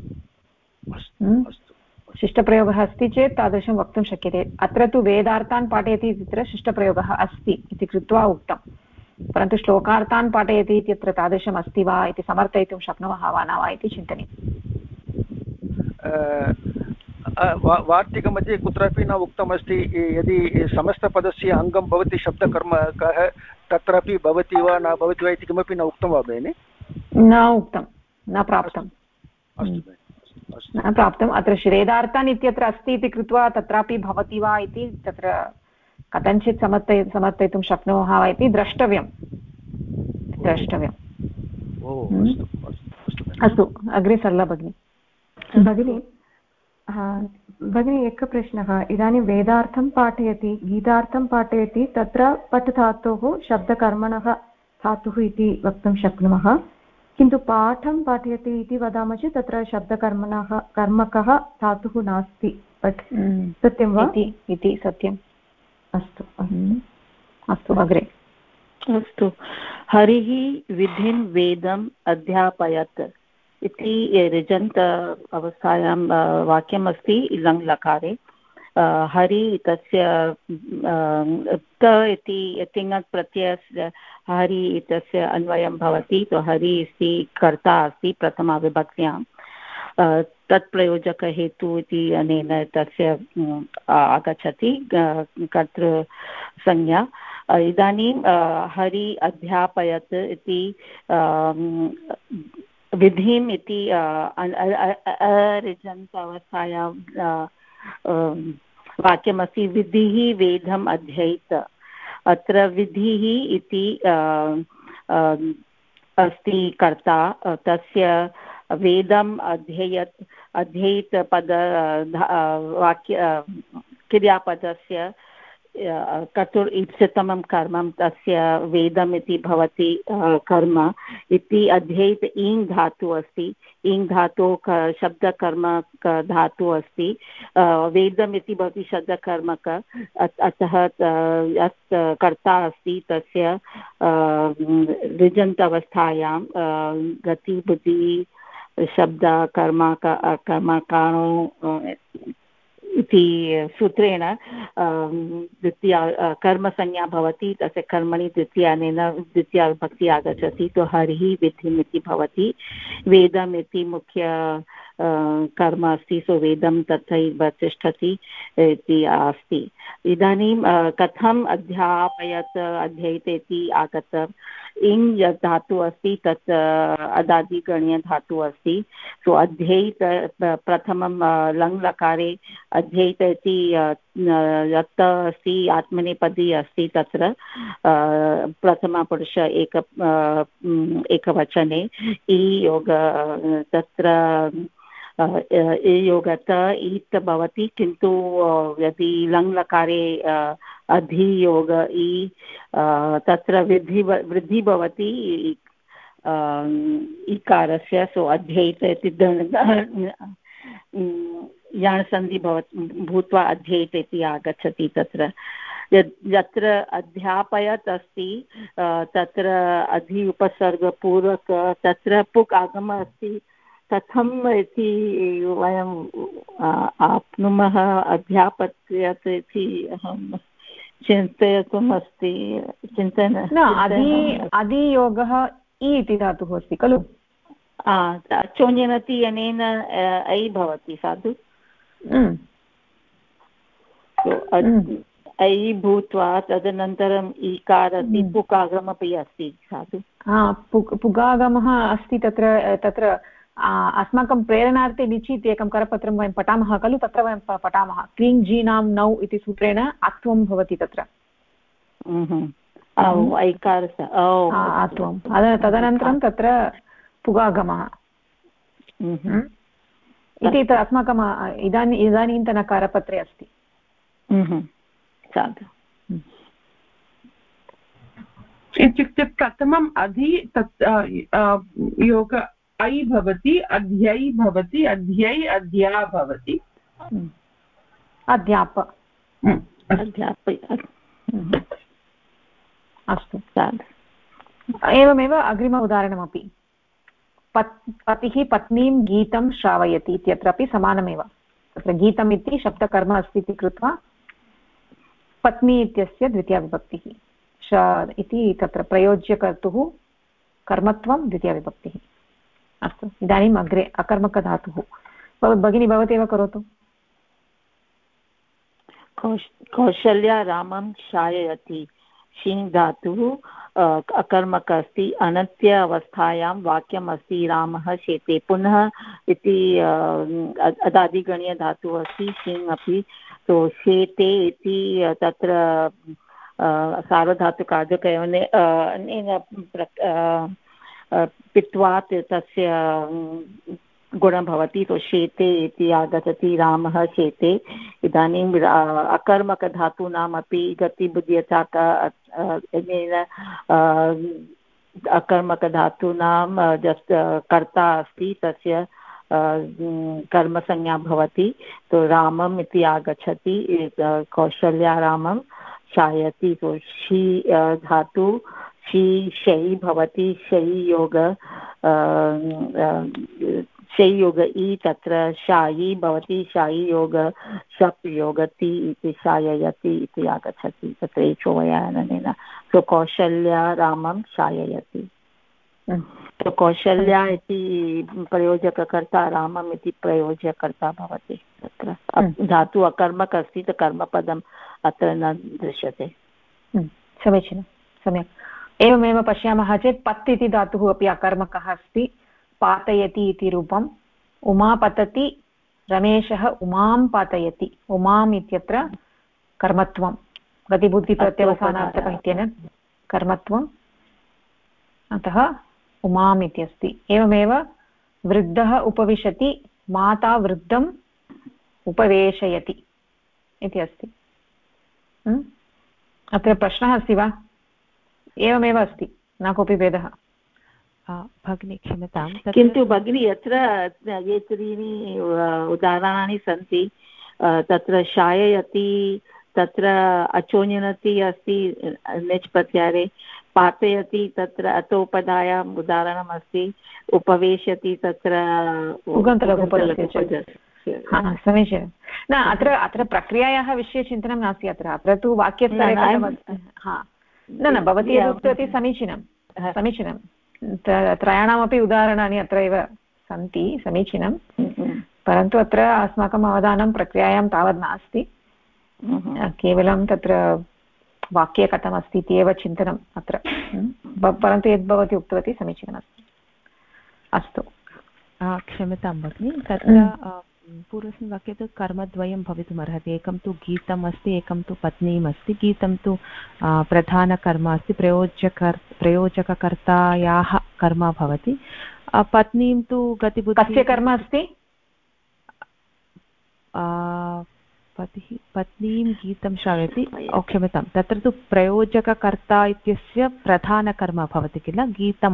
शिष्टप्रयोगः अस्ति चेत् तादृशं वक्तुं शक्यते। अत्र तु वेदार्थान् पाठयति इत्यत्र शिष्टप्रयोगः अस्ति इति कृत्वा उक्तं, परन्तु श्लोकार्थान् पाठयति इत्यत्र तादृशम् अस्ति वा इति समर्थयितुं शक्नुमः वा न वा इति चिन्तनीयम्। वार्तिकमध्ये कुत्रापि न उक्तमस्ति यदि समस्तपदस्य अङ्गं भवति शब्दकर्मकः तत्रापि भवति वा न भवति वा इति किमपि न उक्तं वा भगिनि? न उक्तं, न प्राप्तं, न प्राप्तम्। अत्र वेदार्थान् इत्यत्र अस्ति इति कृत्वा तत्रापि भवति वा इति तत्र कथञ्चित् समर्थयितुं शक्नुमः वा इति द्रष्टव्यम्। अस्तु, अग्रे सरला भगिनी। भगिनी एकः प्रश्नः। इदानीं वेदार्थं पाठयति, गीतार्थं पाठयति, तत्र पट् धातोः शब्दकर्मणः धातुः इति वक्तुं शक्नुमः, किन्तु पाठं पाठयति इति वदामः चेत् तत्र शब्दकर्मणः कर्मकः धातुः नास्ति। पट् सत्यं वा? इति सत्यम्। अस्तु अस्तु, अग्रे। अस्तु, हरिः विधिं वेदम् अध्यापयत् इति ऋजन्त अवस्थायां वाक्यमस्ति लङ् लकारे। हरि तस्य त इति तिङत् प्रत्ययस्य हरि इत्यस्य अन्वयं भवति, तो हरि इति कर्ता अस्ति प्रथमाविभक्त्यां। तत्प्रयोजकहेतु इति अनेन तस्य आगच्छति कर्तृसंज्ञा। इदानीं हरि अध्यापयत् इति विधिम् इति अरिजन्त अवस्थायां वाक्यमस्ति, विधिः वेदम् अध्येत। अत्र विधिः इति अस्ति कर्ता, तस्य वेदम् अध्येत पद वाक्य क्रियापदस्य कर्तुर् इप्सितमं कर्मं तस्य वेदम् इति भवति कर्म इति। अध्येत ईङ् धातु अस्ति, ईङ् धातु शब्दकर्म धातु अस्ति, वेदम् इति भवति शब्दकर्मक। अतः यत् कर्ता अस्ति तस्य ऋजन्त अवस्थायां गति बुद्धि शब्द कर्मकाणो इति सूत्रेण द्वितीया कर्मसंज्ञा भवति, तस्य कर्मणि द्वितीया विभक्ति आगच्छति, तो हरिः विधिम् इति भवति। वेदम् इति मुख्य कर्म अस्ति, सो वेदं तथैव तिष्ठति इति अस्ति। इदानीं कथम् अध्यापयत् अध्येत इति आगतं। इङ् यत् धातु अस्ति तत् अदादिगणीय धातु अस्ति, सो अध्येत प्रथमं लङ् लकारे अध्येत इति यत् अस्ति आत्मनेपदी अस्ति, तत्र प्रथमपुरुष एकवचने इ योग तत्र योगत ईत् भवति, किन्तु यदि लङ् लकारे अधियोग इ तत्र वृद्धि भवति इकारस्य, सो अध्येत इति याणसन्धि भूत्वा अध्येत इति आगच्छति। तत्र यत्र अध्यापयत् अस्ति तत्र अधि उपसर्गपूर्वक तत्र पुक् आगमः अस्ति, कथम् इति वयं आप्नुमः अध्यापयत् इति अहं चिन्तयितुम् अस्ति। अधियोगः इ इति धातुः अस्ति खलु? चोञ्यनति अनेन ऐ भवति साधु, ऐ भूत्वा तदनन्तरम् ईकार अस्ति, पुकागमपि अस्ति साधु। पुगागमः अस्ति तत्र अस्माकं प्रेरणार्थे निचि इति एकं करपत्रं वयं पठामः खलु, तत्र वयं पठामः क्लीं जीनां नौ इति सूत्रेण आत्वं भवति तत्र आत्वं। तदनन्तरं तत्र पुगागमः इति अस्माकम् इदानीन्तनकारपत्रे अस्ति। साधु इत्युक्ते प्रथमम् अधि तत् योग ऐ भवति, अध्यै भवति, अध्यै अध्या भवति, अध्याप अध्याप। अस्तु एवमेव अग्रिम उदाहरणमपि पतिः पत्नीं गीतं श्रावयति इत्यत्रापि समानमेव। तत्र गीतम् इति शब्दकर्म अस्ति इति कृत्वा पत्नी इत्यस्य द्वितीयाविभक्तिः इति तत्र प्रयोज्यकर्तुः कर्मत्वं द्वितीयाविभक्तिः। अस्तु इदानीम् अग्रे अकर्मकधातुः भगिनी भवती एव करोतु। कौशल्या रामं शाययति शिङ् धातुः अकर्मक अस्ति। अनन्त्य अवस्थायां वाक्यम् अस्ति रामः शेते। पुनः इति अदादिगणीय धातुः अस्ति शिङ् अपि। तो शेते इति तत्र सार्वधातुकार्यकयोने पित्वात् तस्य गुणं भवति। तो शेते इति आगच्छति रामः शेते। इदानीम् अकर्मकधातूनामपि गतिबुद्ध्यता अकर्मकधातूनां जस्ट् कर्ता अस्ति तस्य कर्मसंज्ञा भवति। तो रामम् इति आगच्छति। कौशल्या रामं शायति। तो शी धातु शी शै भवति। शै योग शैयोग इ तत्र शायी भवति। शायी योग शप् योगति इति शाययति इति आगच्छति तत्र एचोवयानेन। सो कौशल्या रामं शाययति। तो कौशल्या इति प्रयोजककर्ता रामम् इति प्रयोज्यकर्ता भवति। तत्र धातु अकर्मक अस्ति तो कर्मपदम् अत्र न दृश्यते। समीचीनं सम्यक्। एवमेव पश्यामः चेत् पत् इति धातुः अपि अकर्मकः अस्ति। पातयति इति रूपम्। उमा पतति रमेशः उमां पातयति। उमाम् इत्यत्र कर्मत्वं गतिबुद्धिप्रत्यवसानार्थकम् इत्यनेन कर्मत्वम् अतः उमाम् इति अस्ति। एवमेव वृद्धः उपविशति माता वृद्धम् उपवेशयति इति अस्ति। अत्र प्रश्नः अस्ति वा? एवमेव अस्ति न कोऽपि भेदः। भगिनी क्षम्यतां। किन्तु भगिनी यत्र ये त्रीणि उदाहरणानि सन्ति तत्र शाययति तत्र अचोन्यनति अस्ति नेच् प्रत्याहारे। पातयति तत्र अतोपधायाम् उदाहरणम् अस्ति। उपवेशति तत्र समीचीनं। न अत्र प्रक्रियायाः विषये चिन्तनं नास्ति। अत्र तु वाक्यस्तरे न भवती यद् उक्तवती समीचीनं। त्रयाणामपि उदाहरणानि अत्र एव सन्ति समीचीनं। परन्तु अत्र अस्माकम् अवधानं प्रक्रियायां तावत् नास्ति। केवलं तत्र वाक्ये कथमस्ति इति एव चिन्तनम् अत्र। परन्तु यद् भवती उक्तवती समीचीनमस्ति। अस्तु क्षम्यतां भगिनि। तत्र पूर्वस्मिन् वाक्ये तु कर्मद्वयं भवितुमर्हति। एकं तु गीतम् अस्ति, एकं तु पत्नीम् अस्ति। गीतं तु प्रधानकर्म अस्ति, प्रयोजककर्तायाः कर्म भवति। पत्नीं तु गतिबुद्धि कस्य कर्म अस्ति? पत्नीं गीतं श्रावयति। क्षम्यतां तत्र तु प्रयोजककर्ता इत्यस्य प्रधानकर्म भवति किल गीतं।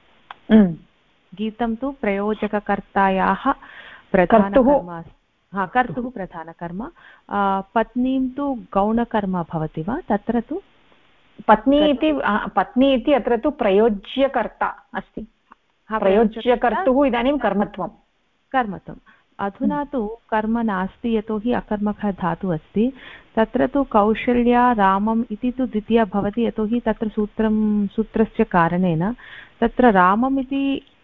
गीतं तु प्रयोजककर्तायाः प्रधानकर्म। कर्तुः प्रधानकर्म। पत्नीं तु गौणकर्म भवति वा? तत्र तु पत्नी इति अत्र तु प्रयोज्यकर्ता अस्ति। प्रयोज्यकर्तुः इदानीं कर्मत्वम्। अधुना तु कर्म नास्ति यतोहि अकर्मकः धातुः अस्ति। तत्र तु कौशल्या रामम् इति तु द्वितीया भवति यतोहि तत्र सूत्रस्य कारणेन तत्र रामम् इति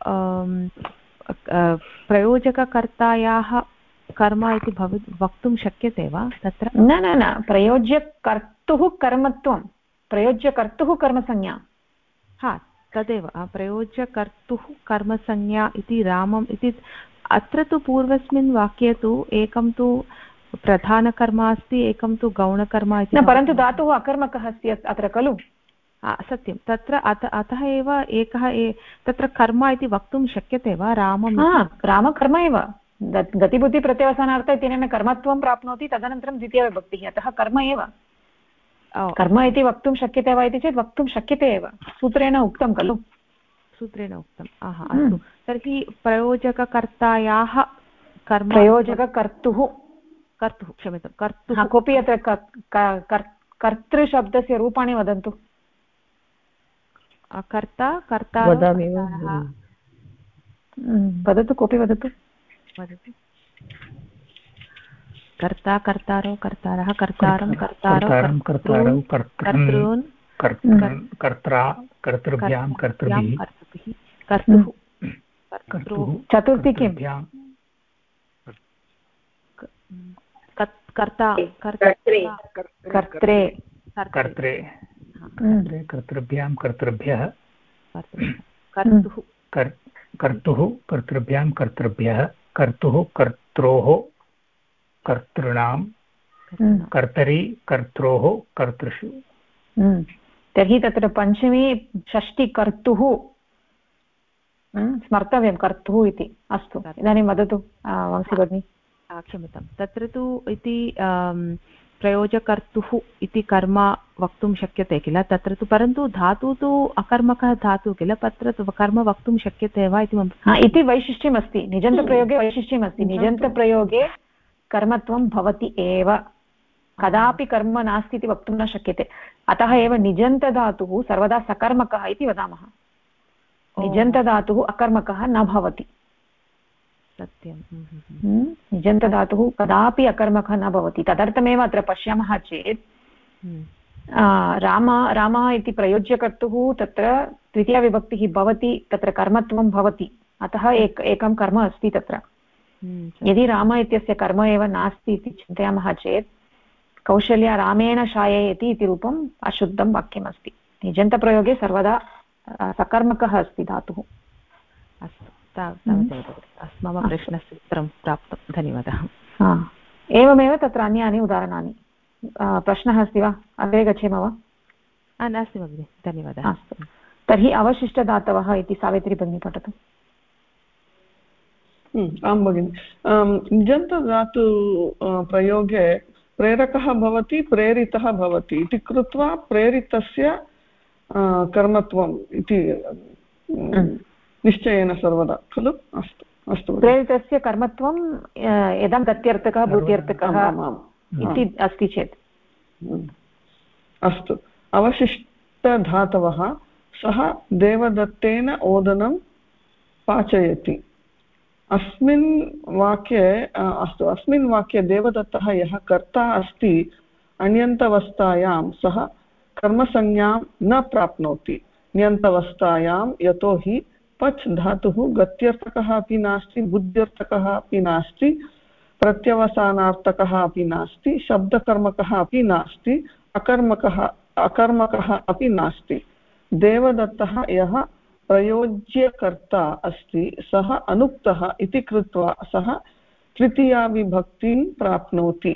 प्रयोजककर्तायाः कर्म इति वक्तुं शक्यते वा? तत्र न प्रयोज्यकर्तुः कर्मत्वं प्रयोज्यकर्तुः कर्मसंज्ञा। तदेव प्रयोज्यकर्तुः कर्मसंज्ञा इति रामम् इति। अत्र तु पूर्वस्मिन् वाक्ये तु एकं तु प्रधानकर्म अस्ति, एकं तु गौणकर्म इति। परन्तु धातुः अकर्मकः अस्ति अत्र खलु। सत्यं तत्र अतः एव एकः तत्र कर्म इति वक्तुं शक्यते वा रामकर्म एव गतिबुद्धिप्रत्यवसानार्थ इत्यनेन कर्मत्वं प्राप्नोति तदनन्तरं द्वितीयविभक्तिः अतः कर्म एव कर्म इति वक्तुं शक्यते वा इति चेत् वक्तुं शक्यते एव सूत्रेण उक्तं खलु सूत्रेण उक्तम् अस्तु तर्हि प्रयोजककर्तायाः कर्म प्रयोजककर्तुः क्षम्यतां कर्तुः कोऽपि अत्र कर्तृशब्दस्य रूपाणि वदन्तु कर्ता वदामि वदतु कोऽपि वदतु कर्ता कर्तारो कर्तारः कर्तारं कर्तारौ कर्तॄन् कर्त्रा कर्तृभ्यां कर्तृभिः कर्तुः चतुर्थी किं कर्ता कर्त्रे कर्त्रे कर्तृभ्यां कर्तृभ्यः कर्तुः कर्तृभ्यां कर्तृभ्यः कर्तुः कर्त्रोः कर्तॄणां कर्तरि कर्त्रोः कर्तृषु तर्हि तत्र पञ्चमी षष्ठी कर्तुः स्मर्तव्यं कर्तुः इति अस्तु इदानीं वदतु वंशी भगिनी क्षम्यतां तत्र तु इति प्रयोजकर्तुः इति कर्म वक्तुं शक्यते किल तत्र तु परन्तु धातु तु अकर्मकः धातु किल तत्र कर्म वक्तुं शक्यते वा इति वैशिष्ट्यमस्ति निजन्तप्रयोगे वैशिष्ट्यमस्ति निजन्तप्रयोगे कर्मत्वं भवति एव कदापि कर्म नास्ति इति वक्तुं न शक्यते अतः एव निजन्तधातुः सर्वदा सकर्मकः इति वदामः निजन्तधातुः अकर्मकः न भवति सत्यं निजन्तधातुः कदापि अकर्मकः न भवति तदर्थमेव अत्र पश्यामः चेत् रामः इति प्रयोज्यकर्तुः तत्र द्वितीयाविभक्तिः भवति तत्र कर्मत्वं भवति अतः एकं कर्म अस्ति तत्र यदि राम इत्यस्य कर्म एव नास्ति इति चिन्तयामः चेत् कौशल्या रामेण शाययति इति रूपम् अशुद्धं वाक्यमस्ति निजन्तप्रयोगे सर्वदा सकर्मकः अस्ति धातुः अस्तु मम प्रश्नस्य उत्तरं प्राप्तं धन्यवादः एवमेव तत्र अन्यानि उदाहरणानि प्रश्नः अस्ति वा अग्रे गच्छेम वा नास्ति भगिनि धन्यवादः अस्तु तर्हि अवशिष्टधातवः इति सावित्री भगिनी पठतु आं भगिनि निजन्तधातु प्रयोगे प्रेरकः भवति प्रेरितः भवति इति कृत्वा प्रेरितस्य कर्मत्वम् इति निश्चयेन सर्वदा खलु अस्तु अस्तु प्रेरितस्य कर्मत्वं यदा गत्यर्थकः भूत्यर्थकः इति अस्ति चेत् अस्तु अवशिष्टधातवः सः देवदत्तेन ओदनं पाचयति अस्मिन् वाक्ये अस्तु अस्मिन् वाक्ये देवदत्तः यः कर्ता अस्ति अन्यन्तवस्थायां सः कर्मसंज्ञां न प्राप्नोति न्यन्तवस्थायां यतोहि पच् धातुः गत्यर्थकः अपि नास्ति बुद्ध्यर्थकः अपि नास्ति प्रत्यवसानार्थकः अपि नास्ति शब्दकर्मकः अपि नास्ति अकर्मकः अपि नास्ति देवदत्तः यः प्रयोज्यकर्ता अस्ति सः अनुक्तः इति कृत्वा सः तृतीयाविभक्तिं प्राप्नोति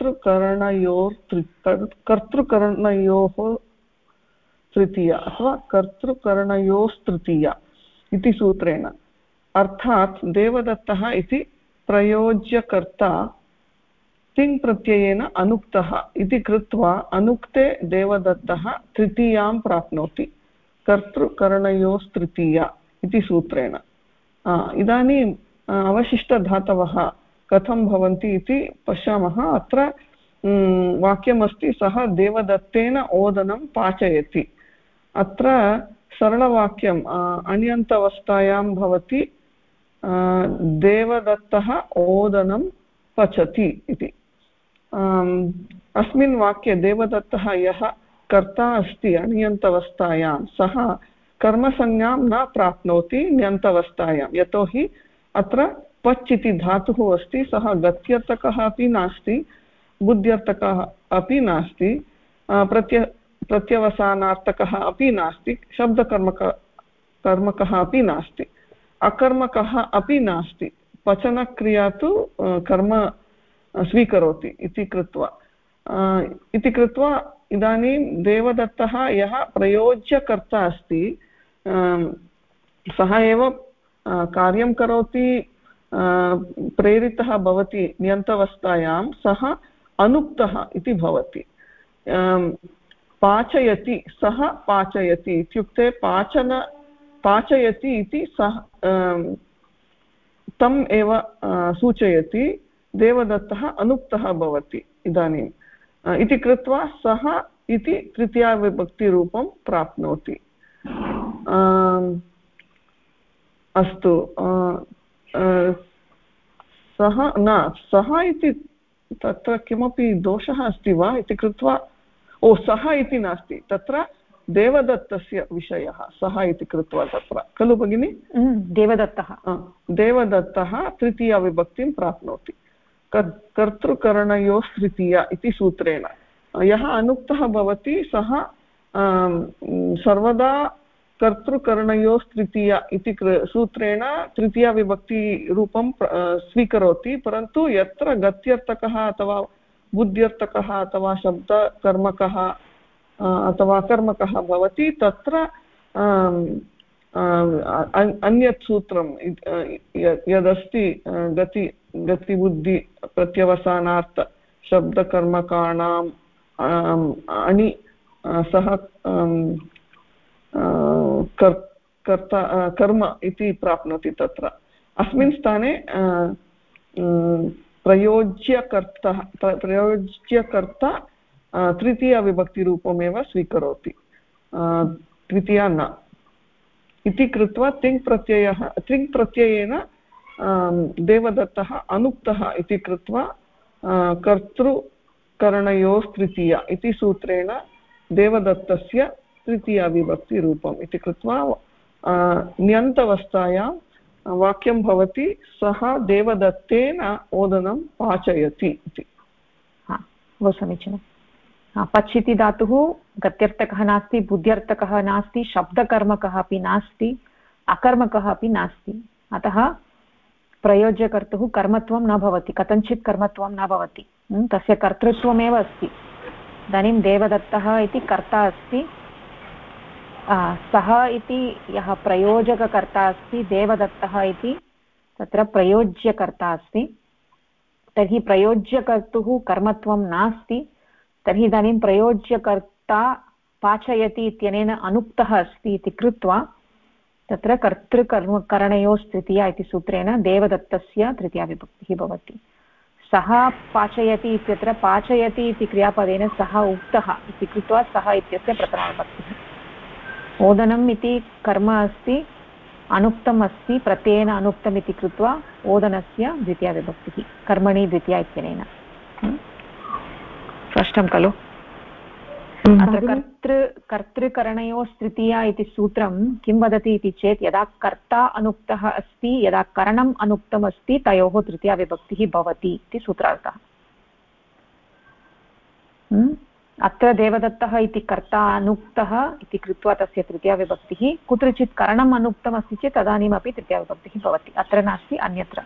कर्तृकरणयोः तृतीया अथवा कर्तृकरणयोस्तृतीया इति सूत्रेण अर्थात् देवदत्तः इति प्रयोज्यकर्ता तिङ् प्रत्ययेन अनुक्तः इति कृत्वा अनुक्ते देवदत्तः तृतीयां प्राप्नोति कर्तृकरणयोस्तृतीया इति सूत्रेण इदानीम् अवशिष्टधातवः कथं भवन्ति इति पश्यामः अत्र वाक्यमस्ति सः देवदत्तेन ओदनं पाचयति अत्र सरलवाक्यम् अन्यन्तवस्थायां भवति देवदत्तः ओदनं पचति इति अस्मिन् वाक्ये देवदत्तः यः कर्ता अस्ति अन्यन्तवस्थायां सः कर्मसंज्ञां न प्राप्नोति न्यन्तवस्थायां यतोहि अत्र पच् इति धातुः अस्ति सः गत्यर्थकः अपि नास्ति बुद्ध्यर्थकः अपि नास्ति प्रत्यवसानार्थकः अपि नास्ति शब्दकर्मकः अपि नास्ति अकर्मकः अपि नास्ति पचनक्रिया तु कर्म स्वीकरोति इति कृत्वा इदानीं देवदत्तः यः प्रयोज्यकर्ता अस्ति सः एव कार्यं करोति, प्रेरितः भवति नियन्तावस्थायां, सः अनुक्तः इति भवति। पाचयति, सः पाचयति इत्युक्ते पाचयति इति सः तम् एव सूचयति, देवदत्तः अनुक्तः भवति इदानीम् इति कृत्वा सः इति तृतीयाविभक्तिरूपं प्राप्नोति। अस्तु, सः इति तत्र किमपि दोषः अस्ति वा इति कृत्वा, सः इति नास्ति, तत्र देवदत्तस्य विषयः सः इति कृत्वा तत्र खलु भगिनि? देवदत्तः तृतीयाविभक्तिं प्राप्नोति कर्तृकरणयोः तृतीया इति सूत्रेण। यः अनुक्तः भवति सः सर्वदा कर्तृकरणयोः तृतीया इति सूत्रेण तृतीयाविभक्तिरूपं स्वीकरोति, परन्तु यत्र गत्यर्थकः अथवा बुद्ध्यर्थकः अथवा शब्दकर्मकः अथवा कर्मकः भवति तत्र अन्यत् सूत्रं यदस्ति गतिबुद्धि प्रत्यवसानार्थ शब्दकर्मकाणाम् अणि सः कर्म इति प्राप्नोति। तत्र अस्मिन् स्थाने प्रयोज्यकर्ता तृतीयाविभक्तिरूपमेव स्वीकरोति, तृतीया न इति कृत्वा तिङ् प्रत्ययेन देवदत्तः अनुक्तः इति कृत्वा कर्तृकरणयोः तृतीया इति सूत्रेण देवदत्तस्य तृतीयाविभक्तिरूपम् इति कृत्वा ण्यन्तवस्थायां वाक्यं भवति सः देवदत्तेन ओदनं पाचयति इति। बहु समीचीनं। पच् इति धातुः गत्यर्थकः नास्ति, बुद्ध्यर्थकः नास्ति, शब्दकर्मकः अपि नास्ति, अकर्मकः अपि नास्ति, अतः प्रयोज्यकर्तुः कर्मत्वं न भवति, कथञ्चित् कर्मत्वं न भवति, तस्य कर्तृत्वमेव अस्ति। इदानीं देवदत्तः इति कर्ता अस्ति, सः इति यः प्रयोजककर्ता अस्ति, देवदत्तः इति तत्र प्रयोज्यकर्ता अस्ति, तर्हि प्रयोज्यकर्तुः कर्मत्वं नास्ति, तर्हि इदानीं प्रयोज्यकर्ता पाचयति इत्यनेन अनुक्तः अस्ति इति कृत्वा तत्र कर्तृकरणयोः तृतीया इति सूत्रेण देवदत्तस्य तृतीयाविभक्तिः भवति। सः पाचयति इत्यत्र पाचयति इति क्रियापदेन सः उक्तः इति कृत्वा सः इत्यस्य प्रथमाविभक्तिः। ओदनम् इति कर्म अस्ति, अनुक्तम् अस्ति, प्रत्ययेन अनुक्तम् इति कृत्वा ओदनस्य द्वितीयाविभक्तिः, कर्मणि द्वितीया इत्यनेन। स्पष्टं खलु? अत्र कर्तृकरणयोः तृतीया इति सूत्रं किं वदति इति चेत् यदा कर्ता अनुक्तः अस्ति, यदा करणम् अनुक्तम् अस्ति, तयोः तृतीयाविभक्तिः भवति इति सूत्रार्थः। अत्र देवदत्तः इति कर्ता अनुक्तः इति कृत्वा तस्य तृतीयाविभक्तिः, कुत्रचित् करणम् अनुक्तम् अस्ति चेत् तदानीमपि तृतीयाविभक्तिः भवति, अत्र नास्ति अन्यत्र।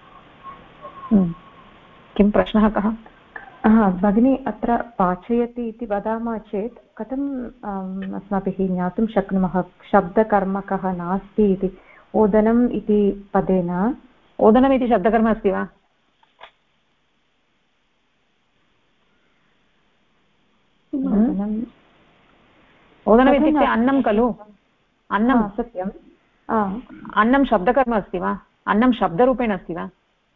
किं प्रश्नः कः? भगिनी, अत्र पाचयति इति वदामः चेत् कथम् अस्माभिः ज्ञातुं शक्नुमः शब्दकर्मकः नास्ति इति? ओदनम् इति पदेन ओदनमिति शब्दकर्म अस्ति वा? ओदनम् इत्युक्ते अन्नं खलु? अन्नं, सत्यम्। अन्नं शब्दकर्म अस्ति वा? अन्नं शब्दरूपेण अस्ति वा?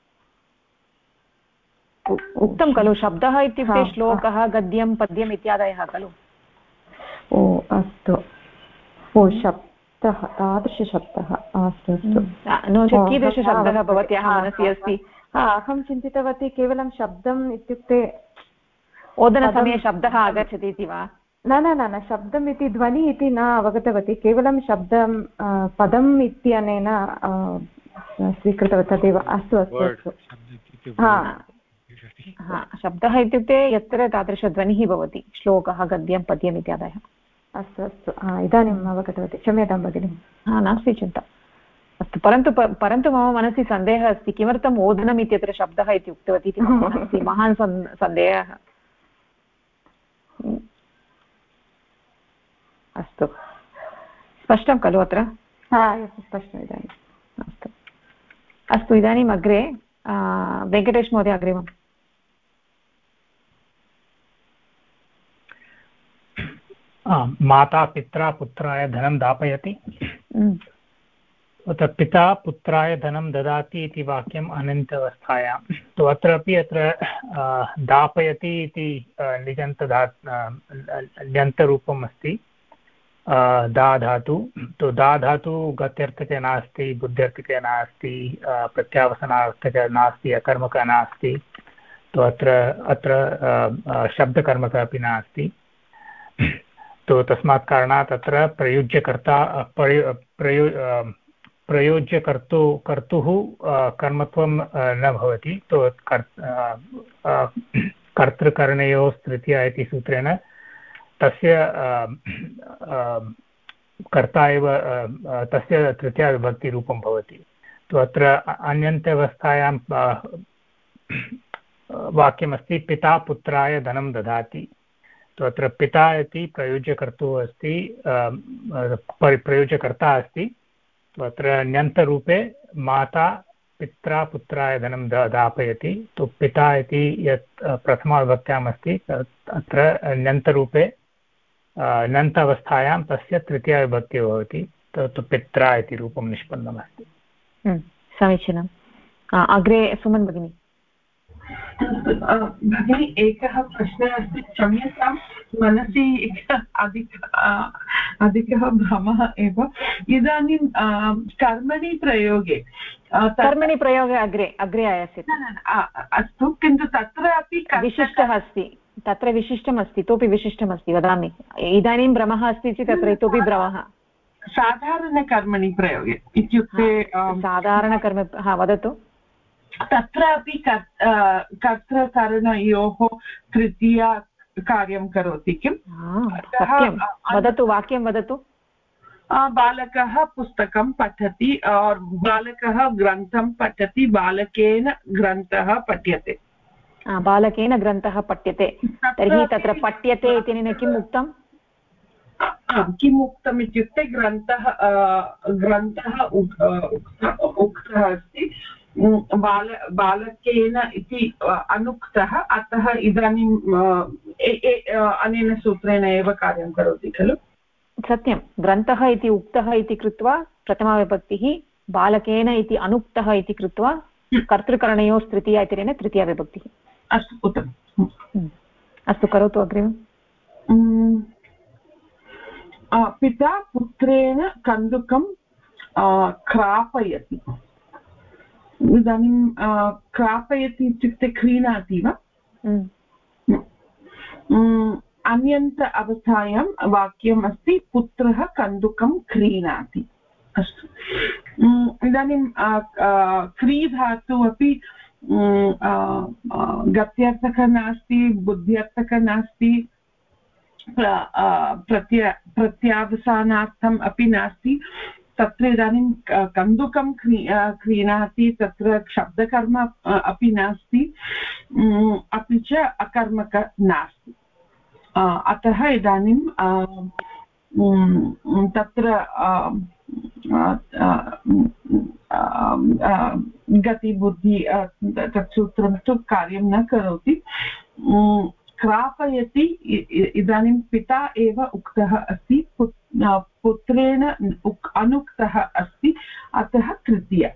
उक्तं खलु, शब्दः इत्युक्ते श्लोकः, गद्यं, पद्यम् इत्यादयः खलु। ओ अस्तु, ओ शब्दः, तादृशशब्दः। अस्तु अस्तु। नो चेत् कीदृशशब्दः भवत्याः मनसि अस्ति? अहं चिन्तितवती केवलं शब्दम् इत्युक्ते ओदनसमये शब्दः आगच्छति इति वा? न न न न, शब्दम् इति ध्वनि इति न अवगतवती, केवलं शब्दं पदम् इत्यनेन स्वीकृतवती तदेव। अस्तु अस्तु अस्तु। शब्दः इत्युक्ते यत्र तादृशध्वनिः भवति, श्लोकः, गद्यं, पद्यम् इत्यादयः। अस्तु अस्तु, इदानीम् अवगतवती, क्षम्यतां भगिनि। नास्ति चिन्ता। अस्तु, परन्तु मम मनसि सन्देहः अस्ति, किमर्थम् ओदनम् इत्यत्र शब्दः इति उक्तवती इति महान् सन्देहः। अस्तु स्पष्टं खलु अत्र स्पष्टम् इदानीम् अस्तु अस्तु इदानीम् अग्रे वेङ्कटेश महोदय अग्रिमम् माता पित्रा पुत्राय धनं दापयति अत्र पिता पुत्राय धनं ददाति इति वाक्यम् अनन्तावस्थायां तु अत्रापि अत्र दापयति इति ल्यन्तरूपम् अस्ति दा धातु तु दा धातु गत्यर्थके नास्ति बुद्ध्यर्थके नास्ति प्रत्यावसनार्थके नास्ति अकर्मकः नास्ति तु अत्र शब्दकर्मकः अपि नास्ति तो तस्मात् कारणात् अत्र प्रयुज्यकर्ता प्रयोज्यकर्तुः कर्मत्वं न भवति तो कर्तृकरणयोः तृतीया इति सूत्रेण तस्य कर्ता एव तस्य तृतीया विभक्तिरूपं भवति तो अत्र अन्यन्त्यवस्थायां वाक्यमस्ति पिता पुत्राय धनं ददाति तो अत्र पिता इति प्रयोज्यकर्तुः अस्ति प्रयोज्यकर्ता अस्ति तो अत्र ण्यन्तरूपे माता पित्रा पुत्राय धनं दापयति तो पिता इति यत् प्रथमाविभक्त्याम् अस्ति अत्र ण्यन्तरूपे ण्यन्तावस्थायां तस्य तृतीया विभक्तिः भवति तो पित्रा इति रूपं निष्पन्नमस्ति समीचीनम् अग्रे सुमन् भगिनी भगिनी एकः प्रश्नः अस्ति क्षम्यतां मनसि अधिकः भ्रमः एव इदानीं कर्मणि प्रयोगे अग्रे आयास्यति अस्तु किन्तु तत्र अपि विशिष्टः अस्ति तत्र विशिष्टमस्ति इतोपि विशिष्टमस्ति वदामि इदानीं भ्रमः अस्ति चेत् तत्र इतोपि भ्रमः साधारणकर्मणि प्रयोगे इत्युक्ते साधारणकर्म वदतु तत्रापि कर्तृकरणयोः तृतीया कार्यं करोति किम् वदतु वाक्यं वदतु बालकः पुस्तकं पठति बालकः ग्रन्थं पठति बालकेन ग्रन्थः पठ्यते बालकेन ग्रन्थः पठ्यते तर्हि तत्र पठ्यते इत्यनेन किम् उक्तं किम् उक्तम् इत्युक्ते ग्रन्थः उक्तः अस्ति बालकेन इति अनुक्तः अतः इदानीं अनेन सूत्रेण एव कार्यं करोति खलु सत्यं ग्रन्थः इति उक्तः इति कृत्वा प्रथमाविभक्तिः बालकेन इति अनुक्तः इति कृत्वा कर्तृकरणयोः तृतीया इत्यनेन तृतीया विभक्तिः अस्तु उत्तमम् अस्तु करोतु अग्रिमम् पिता पुत्रेण कन्दुकं क्रापयति इदानीं क्रापयति इत्युक्ते क्रीणाति वा अन्यन्त अवस्थायां वाक्यम् अस्ति पुत्रः कन्दुकं क्रीणाति अस्तु इदानीं क्री धातु अपि गत्यर्थकः नास्ति बुद्ध्यर्थकः नास्ति प्रत्यावसानार्थम् अपि नास्ति तत्र इदानीं कन्दुकं क्रीणाति तत्र शब्दकर्म अपि नास्ति अपि च अकर्मक नास्ति अतः इदानीं तत्र गतिबुद्धि तत् सूत्रं तु कार्यं न करोति क्रापयति इदानीं पिता एव उक्तः अस्ति पुत्रेण अनुक्तः अस्ति अतः तृतीया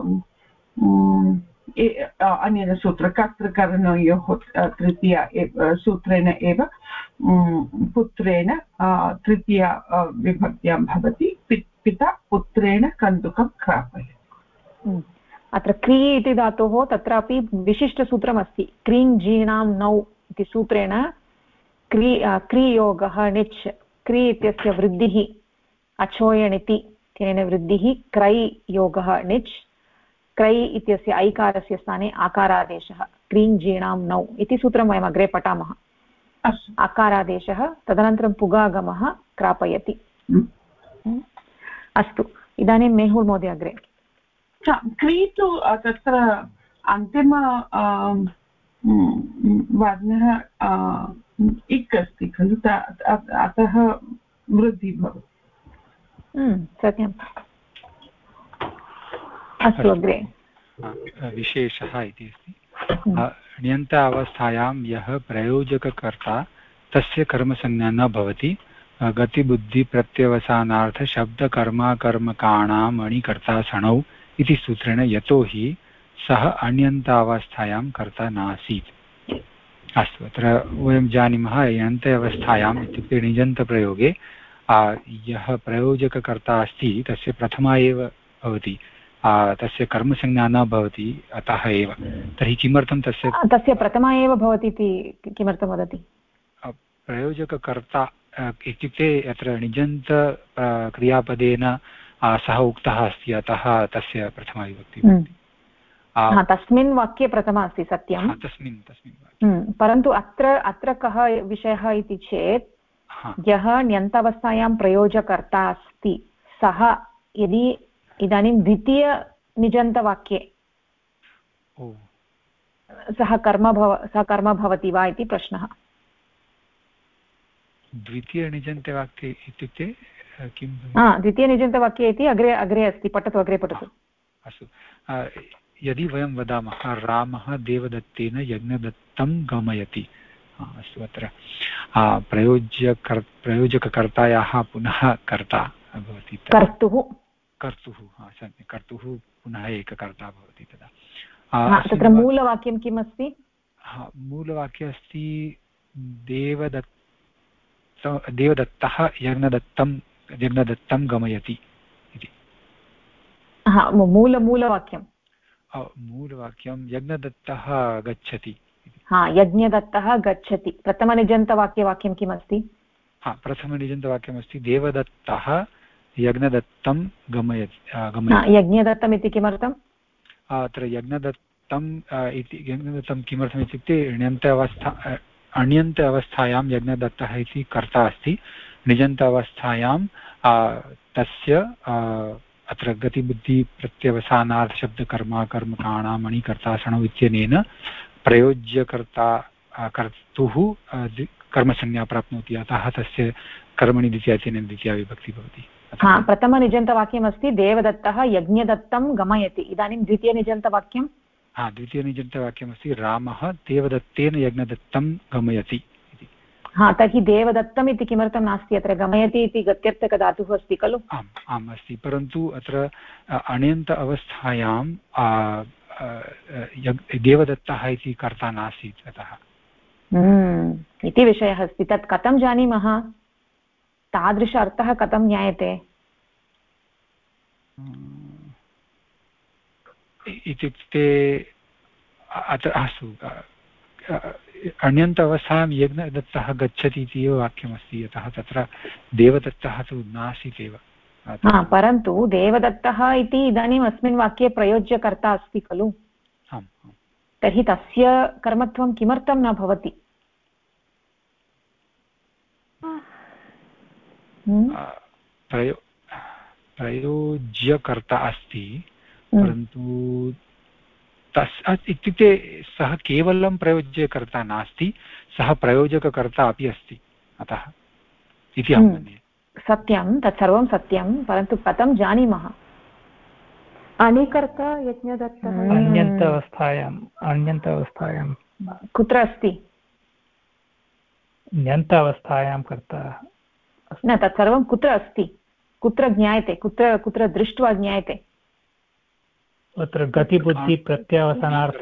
अनेन सूत्र कर्तृकरणयोः तृतीया सूत्रेण एव पुत्रेण तृतीया विभक्त्यां भवति पिता पुत्रेण कन्दुकं क्रापयति अत्र क्री इति धातोः तत्रापि विशिष्टसूत्रमस्ति क्रीं जीणां नौ इति सूत्रेण क्रियोगः निच् क्री इत्यस्य वृद्धिः अचोयणिति इत्यनेन वृद्धिः क्रै योगः निच् क्रै इत्यस्य ऐकारस्य स्थाने आकारादेशः क्रीं जीणां नौ इति सूत्रं वयम् अग्रे पठामः आकारादेशः तदनन्तरं पुगागमः क्रापयति अस्तु इदानीं मेहुल् महोदय अग्रे क्री तु तत्र अन्तिम वर्णः इक् अस्ति खलु अतः वृद्धिः भवति। सत्यम्। अस्तु अग्रे विशेषः इति अस्ति। ण्यन्त अवस्थायां यः प्रयोजककर्ता तस्य कर्मसंज्ञा न भवति गतिबुद्धिप्रत्यवसानार्थशब्दकर्माकर्मकाणाम् अणिकर्ता सणौ इति सूत्रेण यतोहि सः अण्यन्तावस्थायां कर्ता नासीत्। अस्तु, अत्र वयं जानीमः ण्यन्त अवस्थायाम् इत्युक्ते णिजन्तप्रयोगे यः प्रयोजककर्ता अस्ति तस्य प्रथमा एव भवति, तस्य कर्मसंज्ञा न भवति, अतः एव। तर्हि किमर्थं तस्य प्रथमा एव भवति इति किमर्थं वदति? प्रयोजककर्ता इत्युक्ते अत्र णिजन्त क्रियापदेन सः उक्तः अस्ति, अतः तस्य प्रथमा विभक्ति भवति। तस्मिन् वाक्ये प्रथमा अस्ति, सत्यं। तस्मिन् परन्तु अत्र कः विषयः इति चेत् यः ण्यन्तावस्थायां प्रयोजकर्ता अस्ति सः यदि इदानीं द्वितीयनिजन्तवाक्ये सः कर्म भवति वा इति प्रश्नः। द्वितीयनिजन्तवाक्ये इत्युक्ते किं? द्वितीयनिजन्तवाक्ये इति अग्रे अस्ति, पठतु, अग्रे पठतु। अस्तु, यदि वयं वदामः रामः देवदत्तेन यज्ञदत्तं गमयति, अस्तु, अत्र प्रयोजककर्तायाः पुनः कर्ता भवति, कर्तुः पुनः एककर्ता भवति तदा। तत्र मूलवाक्यं किम् अस्ति? मूलवाक्ये अस्ति देवदत्तः यज्ञदत्तं गमयति इति। मूलवाक्यं यज्ञदत्तः गच्छति। यज्ञदत्तः गच्छति। प्रथमनिजन्तवाक्यं किमस्ति? प्रथमनिजन्तवाक्यमस्ति देवदत्तः यज्ञदत्तं गमयति। यज्ञदत्तम् इति किमर्थम्? अत्र यज्ञदत्तं किमर्थम् इत्युक्ते अण्यन्त अवस्थायां यज्ञदत्तः इति कर्ता अस्ति, णिजन्त अवस्थायां तस्य अत्र गतिबुद्धिप्रत्यवसानार्थशब्दकर्माकर्मकाणाम् अणिकर्ता सणौ इत्यनेन प्रयोज्यकर्ता कर्तुः कर्मसंज्ञा प्राप्नोति, अतः तस्य कर्मणि द्वितीया इत्यनेन द्वितीया विभक्तिः भवति। प्रथमनिजन्तवाक्यमस्ति देवदत्तः यज्ञदत्तं गमयति। इदानीं द्वितीयनिजन्तवाक्यं? द्वितीयनिजन्तवाक्यमस्ति रामः देवदत्तेन यज्ञदत्तं गमयति इति। तर्हि देवदत्तम् इति किमर्थं नास्ति? अत्र गमयति इति गत्यर्थकधातुः अस्ति खलु? आम् अस्ति, परन्तु अत्र अण्यन्त अवस्थायां देवदत्तः इति कर्ता नासीत्, अतः इति विषयः अस्ति। तत् कथं जानीमः? तादृश अर्थः कथं ज्ञायते? इत्युक्ते अत्र अस्तु, अण्यन्त अवस्थायां यज्ञदत्तः गच्छति इति एव वाक्यमस्ति, अतः तत्र देवदत्तः तु नासीत् एव। परन्तु देवदत्तः इति इदानीम् अस्मिन् वाक्ये प्रयोज्यकर्ता अस्ति खलु? तर्हि तस्य कर्मत्वं किमर्थं न भवति? प्रयोज्यकर्ता अस्ति, परन्तु इत्युक्ते सः केवलं प्रयोज्यकर्ता नास्ति, सः प्रयोजककर्ता अपि अस्ति, अतः इति अहं मन्ये। सत्यं, तत्सर्वं सत्यं, परन्तु कथं जानीमः? अणिकर्ता यज्ञदत्तः अण्यन्तावस्थायां कुत्र अस्ति? ण्यन्तावस्थायां कर्ता न, तत्सर्वं कुत्र अस्ति? कुत्र ज्ञायते? कुत्र दृष्ट्वा ज्ञायते? अत्र गतिबुद्धि प्रत्यवसानार्थ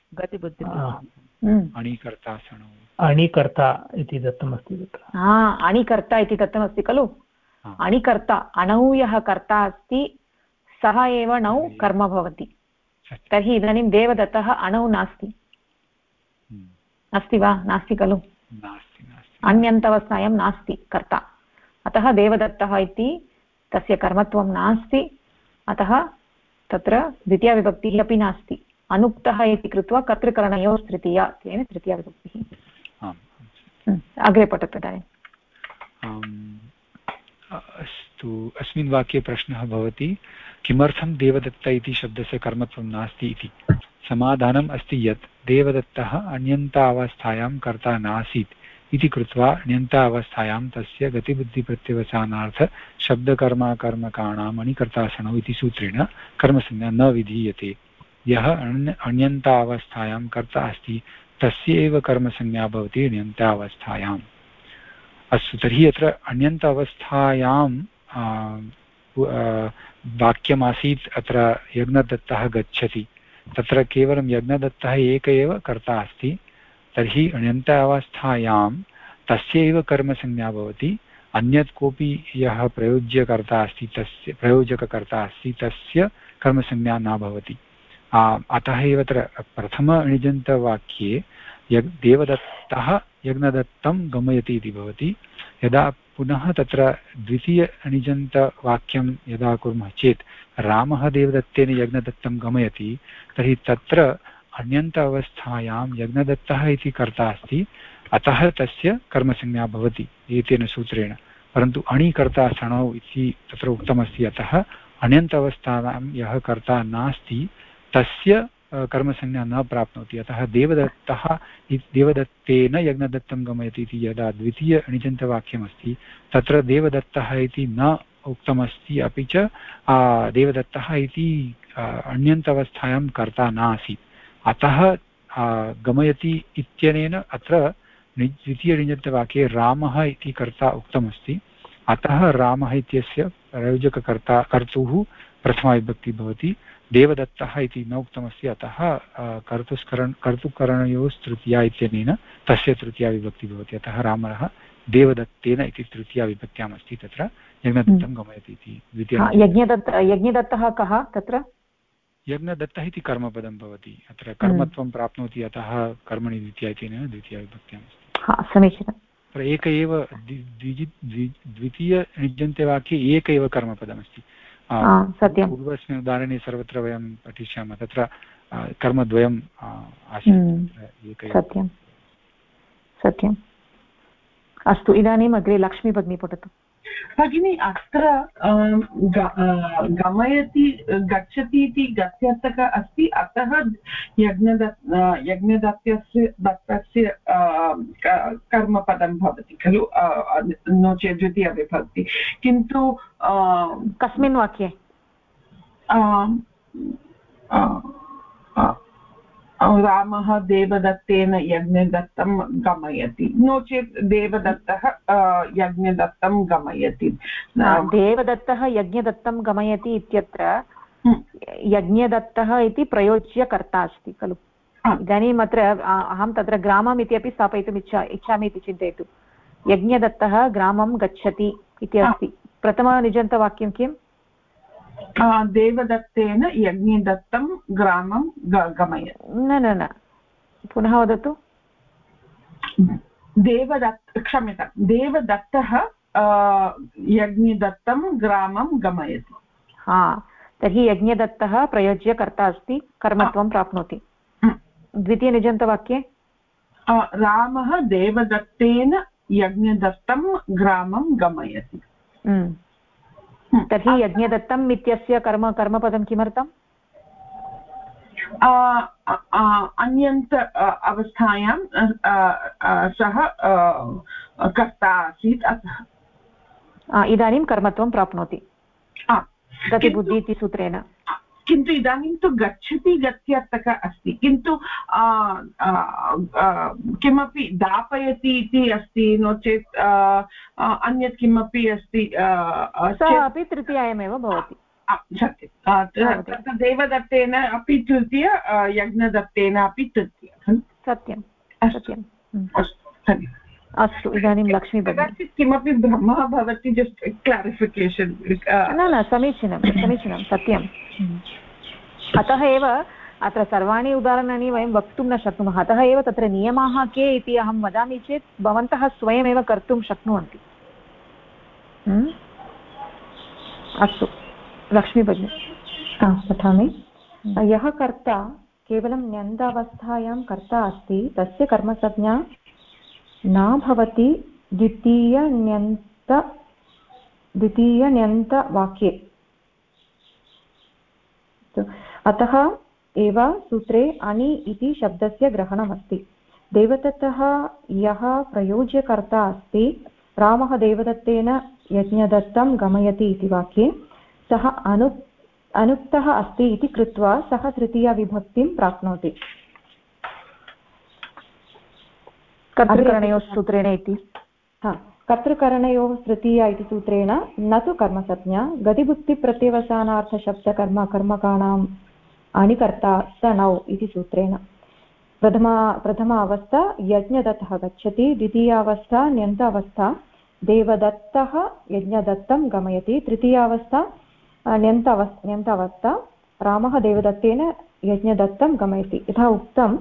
अणिकर्ता इति दत्तमस्ति तत्र। अणिकर्ता इति दत्तमस्ति खलु? अणिकर्ता, अणौ यः कर्ता अस्ति सः एव णौ कर्म भवति। तर्हि इदानीं देवदत्तः अणौ नास्ति, अस्ति वा? नास्ति खलु? अन्यन्तवस्थायां नास्ति कर्ता, अतः देवदत्तः इति तस्य कर्मत्वं नास्ति, अतः तत्र द्वितीयाविभक्तिः अपि नास्ति। अनुक्तः इति कृत्वा कर्तृकरणयोः तृतीया इत्यनेन तृतीयाविभक्तिः। अग्रे पठतु इदानीम्। अस्तु, अस्मिन् वाक्ये प्रश्नः भवति किमर्थं देवदत्त इति शब्दस्य कर्मत्वं नास्ति इति। समाधानम् अस्ति यत् देवदत्तः अण्यन्तावस्थायां कर्ता नासीत् इति कृत्वा ण्यन्तावस्थायां तस्य गतिबुद्धिप्रत्यवसानार्थ शब्दकर्मकर्मकाणाम् अणिकर्तासनौ इति सूत्रेण कर्मसंज्ञा न विधीयते। यः अण्यन्तावस्थायां कर्ता अस्ति तस्य एव कर्मसंज्ञा भवति ण्यन्तावस्थायाम्। अस्तु, तर्हि अत्र अण्यन्तावस्थायां वाक्यमासीत् अत्र यज्ञदत्तः गच्छति, तत्र केवलं यज्ञदत्तः एक एव कर्ता अस्ति। तर्हि अण्यन्तावस्थायां तस्य एव कर्मसंज्ञा भवति, अन्यत् कोऽपि यः प्रयोज्यकर्ता अस्ति तस्य कर्मसंज्ञा न भवति। अतः एव अत्र प्रथम-अणिजन्तवाक्ये देवदत्तः यज्ञदत्तं गमयति इति भवति। यदा पुनः तत्र द्वितीय-अणिजन्तवाक्यं यदा कुर्मः चेत् रामः देवदत्तेन यज्ञदत्तं गमयति, तर्हि तत्र अण्यन्त अवस्थायां यज्ञदत्तः इति कर्ता अस्ति, अतः तस्य कर्मसंज्ञा भवति एतेन सूत्रेण। परन्तु अणिकर्ता सणौ इति तत्र उक्तमस्ति, अतः अण्यन्त अवस्थायां यः कर्ता नास्ति तस्य कर्मसंज्ञा न प्राप्नोति। अतः देवदत्तेन यज्ञदत्तं गमयति इति यदा द्वितीय अणिजन्तवाक्यमस्ति तत्र देवदत्तः इति न उक्तमस्ति, अपि च देवदत्तः इति अण्यन्तवस्थायां कर्ता नासीत्। अतः गमयति इत्यनेन अत्र द्वितीयनिजन्तवाक्ये रामः इति कर्ता उक्तमस्ति, अतः रामः इत्यस्य कर्तुः प्रथमाविभक्तिः भवति। देवदत्तः इति न उक्तमस्ति, अतः कर्तुकरणयोस्तृतीया इत्यनेन तस्य तृतीया विभक्तिः भवति। अतः रामः देवदत्तेन इति तृतीया विभक्त्याम् अस्ति, तत्र यज्ञदत्तं गमयति इति द्वितीय। यज्ञदत्तः कः तत्र? यज्ञदत्तः इति कर्मपदं भवति, अत्र कर्मत्वं प्राप्नोति, अतः कर्मणि द्वितीया इत्यनेन द्वितीया विभक्त्याम् अस्ति। समीचीनम्। अत्र एक एव द्वितीय-निजन्तवाक्ये एक एव कर्मपदमस्ति। पूर्वस्मिन् उदाहरणे सर्वत्र वयं पठिष्यामः, तत्र कर्मद्वयम् आसीत्। सत्यं सत्यम्। अस्तु, इदानीम् अग्रे लक्ष्मी भगिनी पठतु। भगिनी, अत्र गमयति गच्छति इति गत्यर्थकः अस्ति, अतः यज्ञदत्तस्य कर्मपदं भवति खलु, नो चेत् द्वितीयविभक्ति। किन्तु कस्मिन् वाक्ये? रामः देवदत्तेन यज्ञदत्तं गमयति, नो चेत् देवदत्तः यज्ञदत्तं गमयति। देवदत्तः यज्ञदत्तं गमयति इत्यत्र यज्ञदत्तः इति प्रयोज्यकर्ता अस्ति खलु। इदानीम् अत्र अहं तत्र ग्रामम् इत्यपि स्थापयितुम् इच्छामि इति चिन्तयतु। यज्ञदत्तः ग्रामं गच्छति इति अस्ति, प्रथमनिजन्तवाक्यं किम्? देवदत्तेन यज्ञदत्तं ग्रामं गमयति। न, पुनः वदतु। क्षम्यतां, देवदत्तः यज्ञदत्तं ग्रामं गमयति। तर्हि यज्ञदत्तः प्रयोज्यकर्ता अस्ति, कर्मत्वं प्राप्नोति। द्वितीयनिजन्तवाक्ये रामः देवदत्तेन यज्ञदत्तं ग्रामं गमयति। तर्हि यज्ञदत्तम् इत्यस्य कर्मपदं किमर्थम्? अन्यन्त अवस्थायां सः कर्ता आसीत्, अतः इदानीं कर्मत्वं प्राप्नोति गतिबुद्धि इति सूत्रेण। किन्तु इदानीं तु गच्छति गत्यर्थकः अस्ति, किन्तु किमपि दापयति इति अस्ति, नो चेत् अन्यत् किमपि अस्ति, सः अपि तृतीयायामेव भवति। सत्यं, देवदत्तेन अपि तृतीय, यज्ञदत्तेन अपि तृतीय। सत्यं सत्यम्। अस्तु, इदानीं लक्ष्मी भगिनी। किमपि भ्रमः भवति, जस्ट् क्लारिफिकेशन्। न, समीचीनं सत्यम्। अतः एव अत्र सर्वाणि उदाहरणानि वयं वक्तुं न शक्नुमः, अतः एव तत्र नियमाः के इति अहं वदामि चेत् भवन्तः स्वयमेव कर्तुं शक्नुवन्ति। अस्तु, लक्ष्मी भगिनी पठामि। यः कर्ता केवलं ण्यन्तावस्थायां कर्ता अस्ति तस्य कर्मसंज्ञा न भवति द्वितीयण्यन्तवाक्ये। अतः एव सूत्रे अणि इति शब्दस्य ग्रहणमस्ति। देवदत्तः यः प्रयोज्यकर्ता अस्ति, रामः देवदत्तेन यज्ञदत्तं गमयति इति वाक्ये सः अनुक्तः अस्ति इति कृत्वा सः तृतीयाविभक्तिं प्राप्नोति। कर्तृकरणयोः सूत्रेण इति कर्तृकरणयोः तृतीया इति सूत्रेण न तु कर्मसंज्ञा, गतिभुक्तिप्रत्यवसानार्थशब्दकर्म कर्मकाणाम् अणिकर्ता स नौ इति सूत्रेण। प्रथमा अवस्था यज्ञदत्तः गच्छति, द्वितीयावस्था ण्यन्तावस्था देवदत्तः यज्ञदत्तं गमयति, तृतीयावस्था ण्यन्तावस्था रामः देवदत्तेन यज्ञदत्तं गमयति। यथा उक्तम्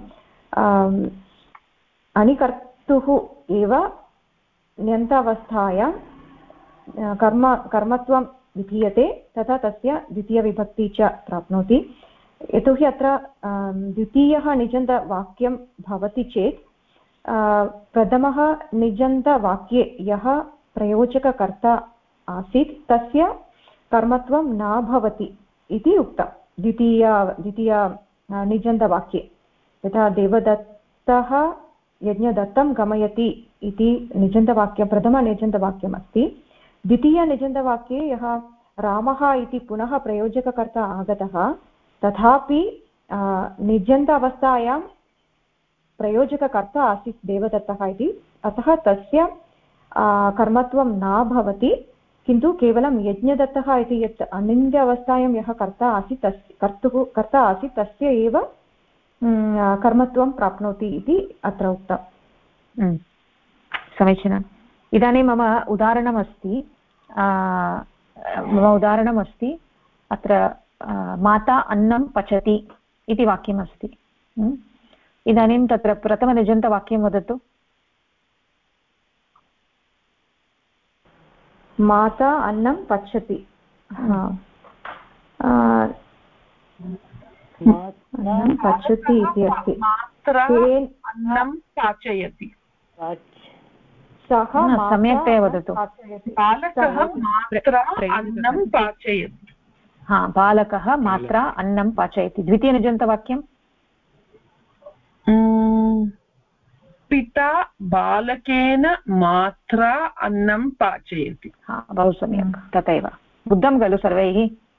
अणिकर्तुः एव ण्यन्तावस्थायां कर्मत्वं विधीयते, तथा तस्य द्वितीयविभक्ति च प्राप्नोति। यतोहि अत्र द्वितीयः निजन्तवाक्यं भवति चेत् प्रथमः निजन्तवाक्ये यः प्रयोजककर्ता आसीत् तस्य कर्मत्वं न भवति इति उक्तं द्वितीय निजन्तवाक्ये। यथा देवदत्तः यज्ञदत्तं गमयति इति निजन्तवाक्यं प्रथमनिजन्तवाक्यम् अस्ति। द्वितीयनिजन्तवाक्ये यः रामः इति पुनः प्रयोजककर्ता आगतः, तथापि निजन्त अवस्थायां प्रयोजककर्ता आसीत् देवदत्तः इति, अतः तस्य कर्मत्वं न भवति, किन्तु केवलं यज्ञदत्तः इति यत् अनिन्द्य अवस्थायां यः कर्ता आसीत् कर्ता आसीत् तस्य एव कर्मत्वं प्राप्नोति इति अत्र उक्तम्। समीचीनम्। इदानीं मम उदाहरणमस्ति अत्र माता अन्नं पचति इति वाक्यमस्ति। इदानीं तत्र प्रथमनिजन्तवाक्यं वदतु। माता अन्नं पचति। अन्नं पचति इति अस्ति। अन्नं पाचयति। सः सम्यक्तया वदतु। बालकः मात्रा अन्नं पाचयति। बालकः मात्रा अन्नं पाचयति। द्वितीयनिजन्तवाक्यं पिता बालकेन मात्रा अन्नं पाचयति। बहु सम्यक्, तथैव बुद्धं खलु सर्वैः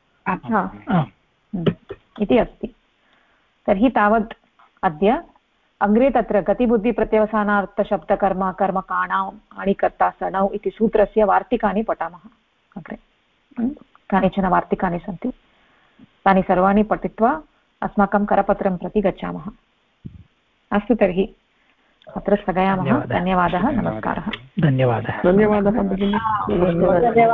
इति अस्ति। तर्हि तावत् अद्य। अग्रे तत्र गतिबुद्धिप्रत्यवसानार्थशब्दकर्म कर्मकाणाम् अणिकर्ता सणौ इति सूत्रस्य वार्तिकानि पठामः। अग्रे कानिचन वार्तिकानि सन्ति, तानि सर्वाणि पठित्वा अस्माकं करपत्रं प्रति गच्छामः। अस्तु, तर्हि अत्र स्थगयामः। धन्यवादः, नमस्कारः। धन्यवादः।